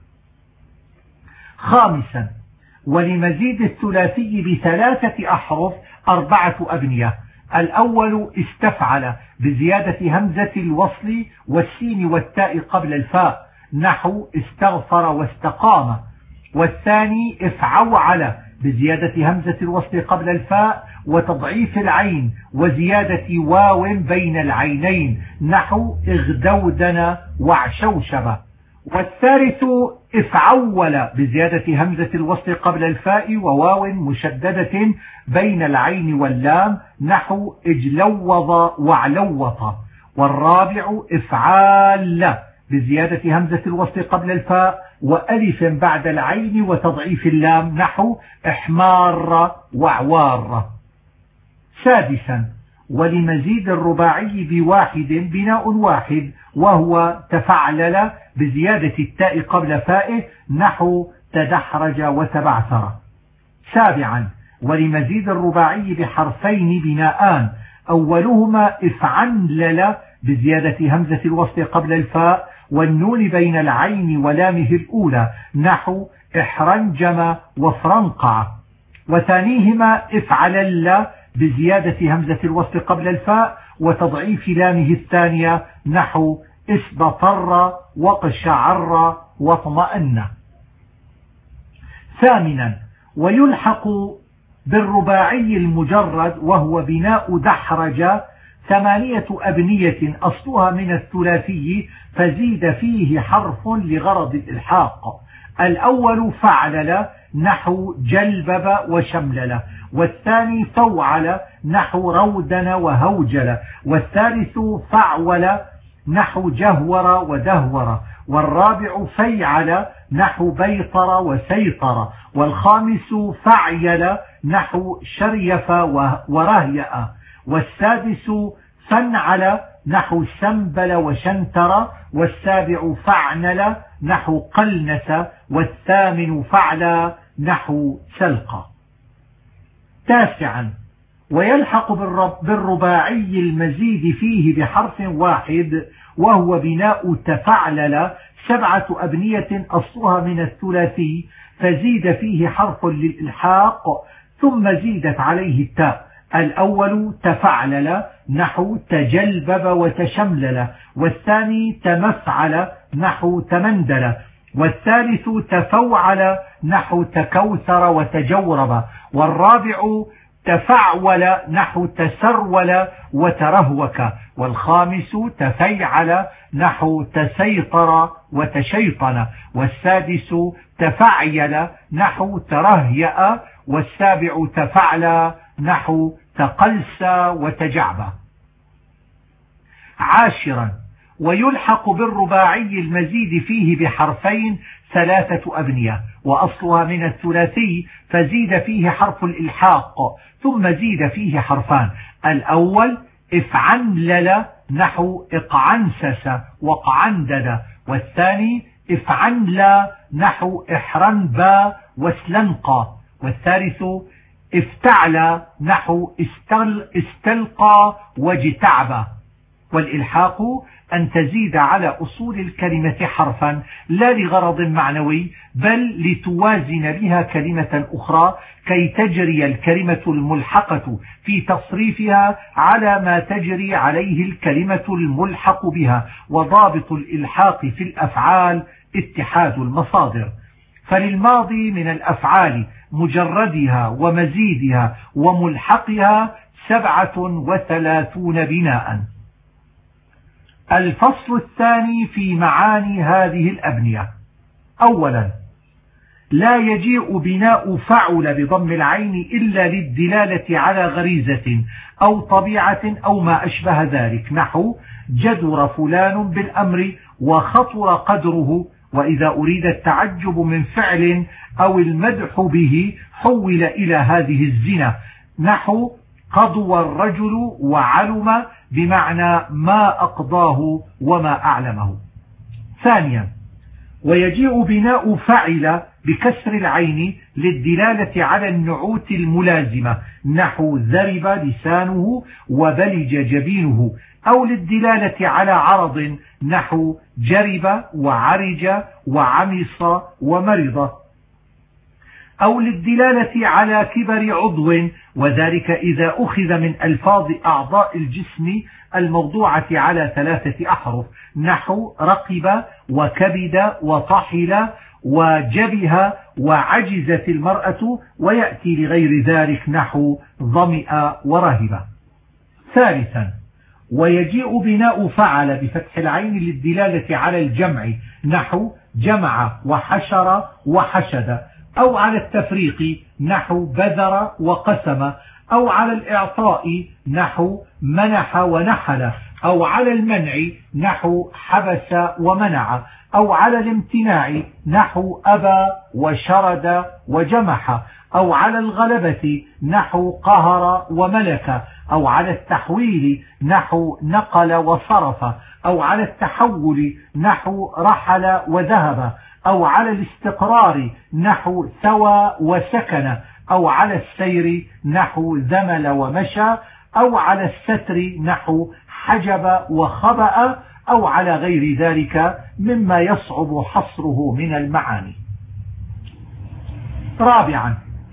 خامسا، ولمزيد الثلاثي ب3 أحرف 4 أبنية. الأول استفعل بزيادة همزة الوصل والسين والتاء قبل الفاء نحو استغفر واستقام. والثاني افعوعل بزيادة همزة الوصل قبل الفاء وتضعيف العين وزيادة واو بين العينين نحو اغدودن وعشوشب. والثالث افعول بزيادة همزة الوصل قبل الفاء وواو مشددة بين العين واللام نحو اجلوض وعلوط. والرابع افعال بزيادة همزة الوصل قبل الفاء وألف بعد العين وتضعيف اللام نحو إحمار وعوار. سادسا ولمزيد الرباعي بواحد بناء واحد وهو تفعلل بزيادة التاء قبل فائه نحو تدحرج وتبعثر. سابعا ولمزيد الرباعي بحرفين بناءان أولهما افعنلل بزيادة همزة الوصل قبل الفاء والنون بين العين ولامه الأولى نحو احرنجم وفرنقع، وثانيهما افعلل بزيادة همزة الوصل قبل الفاء وتضعيف لامه الثانية نحو اسبطر وقشعر واطمأن. ثامنا ويلحق بالرباعي المجرد وهو بناء دحرج 8 أبنية أصلها من الثلاثي فزيد فيه حرف لغرض الإلحاق. الأول فعلل نحو جلبب وشملل، والثاني فوعل نحو رودن وهوجل، والثالث فعول نحو جهور ودهور، والرابع فيعل نحو بيطر وسيطر، والخامس فعيل نحو شريف ورهيأ، والسادس فنعل نحو سنبل وشنتر، والسابع فعنل نحو قلنس، والثامن فعل نحو سلق. تاسعا ويلحق بالرباعي المزيد فيه بحرف واحد وهو بناء تفعلل 7 أبنية أصلها من الثلاثي فزيد فيه حرف للإلحاق ثم زيدت عليه التاء. الأول تفعلل نحو تجلبب وتشملل، والثاني تمفعل نحو تمندل، والثالث تفوعل نحو تكوثر وتجورب، والرابع تفعول نحو تسرول وترهوك، والخامس تفيعل نحو تسيطر وتشيطن، والسادس تفعيل نحو ترهيأ، والسابع تفعل نحو تقلس وتجعب. عاشرا ويلحق بالرباعي المزيد فيه بحرفين 3 أبنية وأصلها من الثلاثي فزيد فيه حرف الإلحاق ثم زيد فيه حرفان. الأول افعنلل نحو اقعنسس وقعندد، والثاني افعنلا نحو احرنبا واسلنقا، والثالث افتعل نحو استلقى واجتعب. والإلحاق أن تزيد على أصول الكلمة حرفا لا لغرض معنوي بل لتوازن بها كلمة أخرى كي تجري الكلمة الملحقة في تصريفها على ما تجري عليه الكلمة الملحق بها. وضابط الإلحاق في الأفعال اتحاد المصادر، فللماضي من الأفعال مجردها ومزيدها وملحقها 37 بناء. الفصل الثاني في معاني هذه الأبنية. أولا لا يجيء بناء فعل بضم العين إلا للدلالة على غريزة أو طبيعة أو ما أشبه ذلك نحو جدر فلان بالأمر وخطر قدره، وإذا أريد التعجب من فعل أو المدح به حول إلى هذه الزنا نحو قضى الرجل وعلم بمعنى ما أقضاه وما أعلمه. ثانيا ويجيء بناء فعل بكسر العين للدلالة على النعوت الملازمة نحو ذرب لسانه وبلج جبينه، أو للدلالة على عرض نحو جرب وعرج وعمص ومرض، أو للدلالة على كبر عضو، وذلك إذا أخذ من ألفاظ أعضاء الجسم الموضوعة على 3 أحرف نحو رقب وكبد وطحل وجبه وعجزت المرأة، ويأتي لغير ذلك نحو ظمئ ورهب. ثالثا ويجيء بناء فعل بفتح العين للدلالة على الجمع نحو جمع وحشر وحشد، أو على التفريق نحو بذر وقسم، أو على الإعطاء نحو منح ونحل، أو على المنع نحو حبس ومنع، أو على الامتناع نحو أبى وشرد وجمح، أو على الغلبة نحو قهر وملك، أو على التحويل نحو نقل وصرف، أو على التحول نحو رحل وذهب، أو على الاستقرار نحو ثوى وسكن، أو على السير نحو ذمل ومشى، أو على الستر نحو حجب وخبأ، أو على غير ذلك مما يصعب حصره من المعاني. رابعا،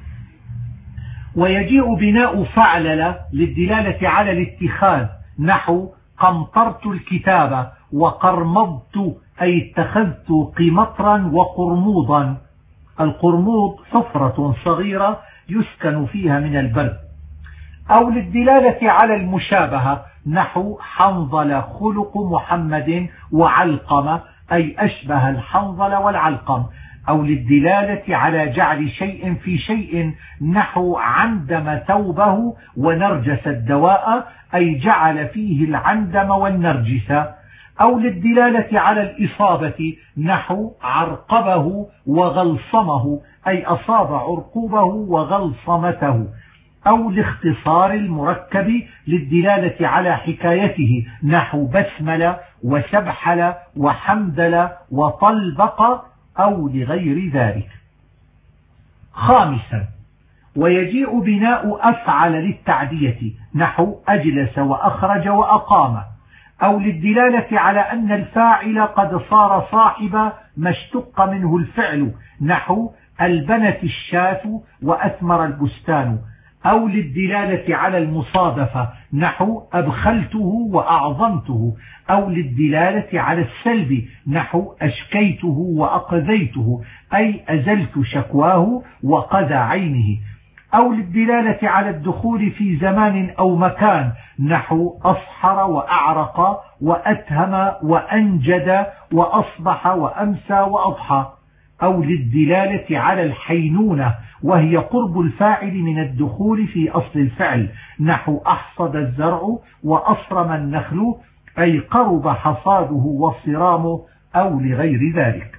ويجيء بناء فعلل للدلالة على الاتخاذ نحو قمطرت الكتاب، وقرمضت أي اتخذت قمطرا وقرموضا. القرموض حفرة صغيرة يسكن فيها من البرد. أو للدلالة على المشابهة نحو حنظل خلق محمد وعلقم أي أشبه الحنظل والعلقم. أو للدلالة على جعل شيء في شيء نحو عندم ثوبه ونرجس الدواء أي جعل فيه العندم والنرجس. أو للدلالة على الإصابة نحو عرقبه وغلصمه أي أصاب عرقوبه وغلصمته. أو لاختصار المركب للدلالة على حكايته نحو بسمل وسبحل وحمدل وطلبق أو لغير ذلك. خامسا، ويجيء بناء أفعل للتعدية نحو أجلس وأخرج وأقام. أو للدلالة على أن الفاعل قد صار صاحب ما اشتق منه الفعل نحو البنت الشاة وأثمر البستان. أو للدلالة على المصادفة نحو أبخلته وأعظمته. أو للدلالة على السلب نحو أشكيته وأقذيته أي أزلت شكواه وقذى عينه. أو للدلالة على الدخول في زمان أو مكان نحو أصحر وأعرق وأتهم وأنجد وأصبح وأمسى وأضحى. أو للدلالة على الحينونة وهي قرب الفاعل من الدخول في أصل الفعل نحو أحصد الزرع وأصرم النخل أي قرب حصاده وصرامه أو لغير ذلك.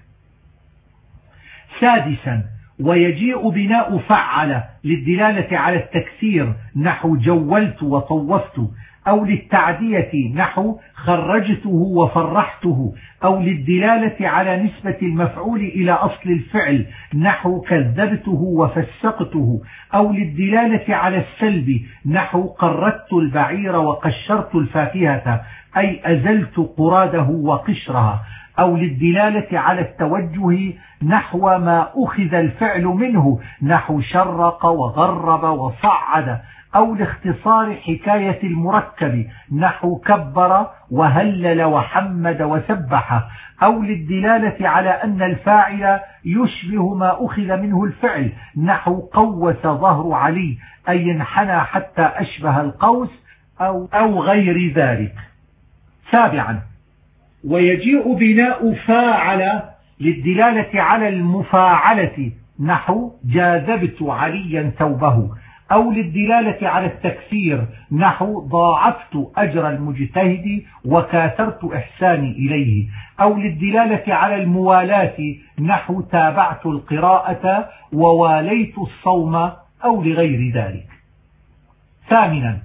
سادسا، ويجيء بناء فعل للدلالة على التكثير نحو جولت وطوفت. أو للتعدية نحو خرجته وفرحته. أو للدلالة على نسبة المفعول إلى أصل الفعل نحو كذبته وفسقته. أو للدلالة على السلب نحو قردت البعير وقشرت الفاكهة أي أزلت قراده وقشرها. أو للدلالة على التوجه نحو ما أخذ الفعل منه نحو شرق وغرب وصعد. أو لاختصار حكاية المركب نحو كبر وهلل وحمد وسبح. أو للدلالة على أن الفاعل يشبه ما أخذ منه الفعل نحو قوس ظهر علي أي انحنى حتى أشبه القوس أو غير ذلك. سابعا، ويجيء بناء فاعل للدلالة على المفاعلة نحو جاذبت عليا ثوبه. أو للدلالة على التكثير نحو ضاعفت أجر المجتهد وكاثرت إحساني إليه. أو للدلالة على الموالاة نحو تابعت القراءة وواليت الصوم أو لغير ذلك. ثامنا،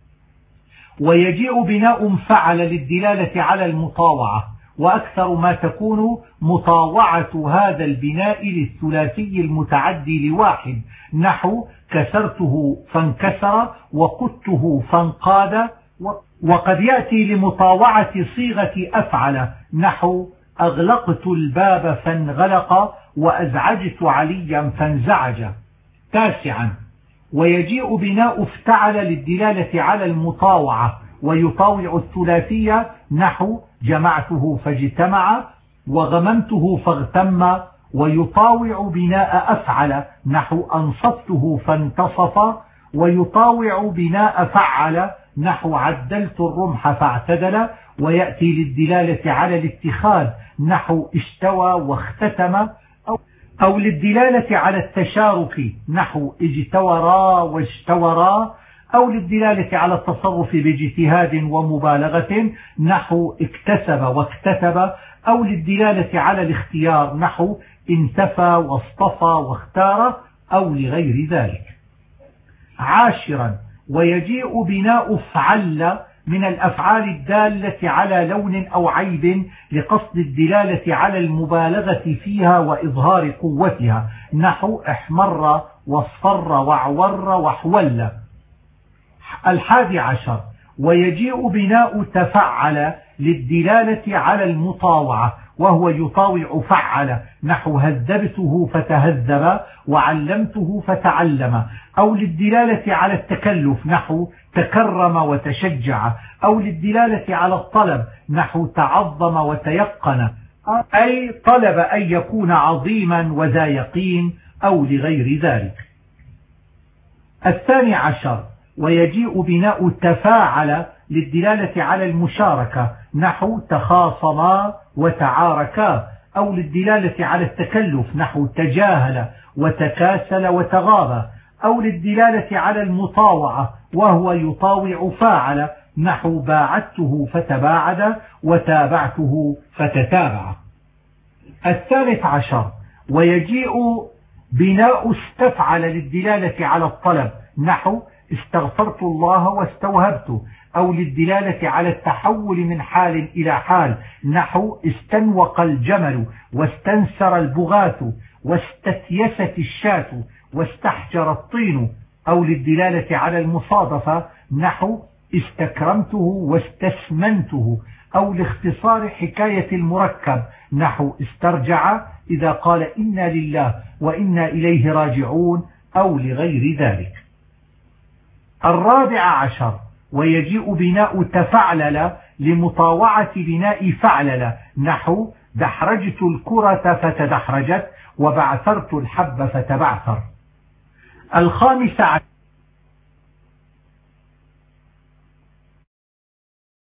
ويجيء بناء فعل للدلالة على المطاوعة، وأكثر ما تكون مطاوعة هذا البناء للثلاثي المتعدي لواحد نحو كسرته فانكسر وقدته فانقاد. وقد يأتي لمطاوعة صيغة أفعل نحو أغلقت الباب فانغلق وأزعجت عليا فانزعج. تاسعا، ويجيء بناء افتعل للدلالة على المطاوعة، ويطاوع الثلاثية نحو جمعته فاجتمع وغممته فاغتم. ويطاوع بناء أفعل نحو أنصفته فانتصف. ويطاوع بناء فعل نحو عدلت الرمح فاعتدل. ويأتي للدلالة على الاتخاذ نحو اشتوى واختتم. أو للدلالة على التشارك نحو اجتورا واشتورا. أو للدلالة على التصرف باجتهاد ومبالغة نحو اكتسب واكتتب، أو للدلالة على الاختيار نحو انتفى واصطفى واختار، أو لغير ذلك. 10. ويجيء بناء افعل من الأفعال الدالة على لون أو عيب لقصد الدلالة على المبالغة فيها وإظهار قوتها نحو احمر واصفر واعور وحول. 11. ويجيء بناء تفعل للدلالة على المطاوعة، وهو يطاوع فعل نحو هذبته فتهذب وعلمته فتعلم، أو للدلالة على التكلف نحو تكرم وتشجع، أو للدلالة على الطلب نحو تعظم وتيقن، أي طلب أن يكون عظيما وذا يقين، أو لغير ذلك. 12. ويجيء بناء تفاعل للدلالة على المشاركة نحو تخاصما وتعاركا، أو للدلالة على التكلف نحو تجاهل وتكاسل وتغاب، أو للدلالة على المطاوعة وهو يطاوع فاعل نحو باعدته فتباعد وتابعته فتتابع. 13. ويجيء بناء استفعل للدلالة على الطلب نحو استغفرت الله واستوهبته، أو للدلالة على التحول من حال إلى حال نحو استنوق الجمل واستنسر البغاث واستتيست الشاة واستحجر الطين، أو للدلالة على المصادفة نحو استكرمته واستسمنته، أو لاختصار حكاية المركب نحو استرجع إذا قال إنا لله وإنا إليه راجعون، أو لغير ذلك. 14. ويجيء بناء تفعلل لمطاوعة بناء فعلل نحو دحرجت الكرة فتدحرجت وبعثرت الحب فتبعثر. 15.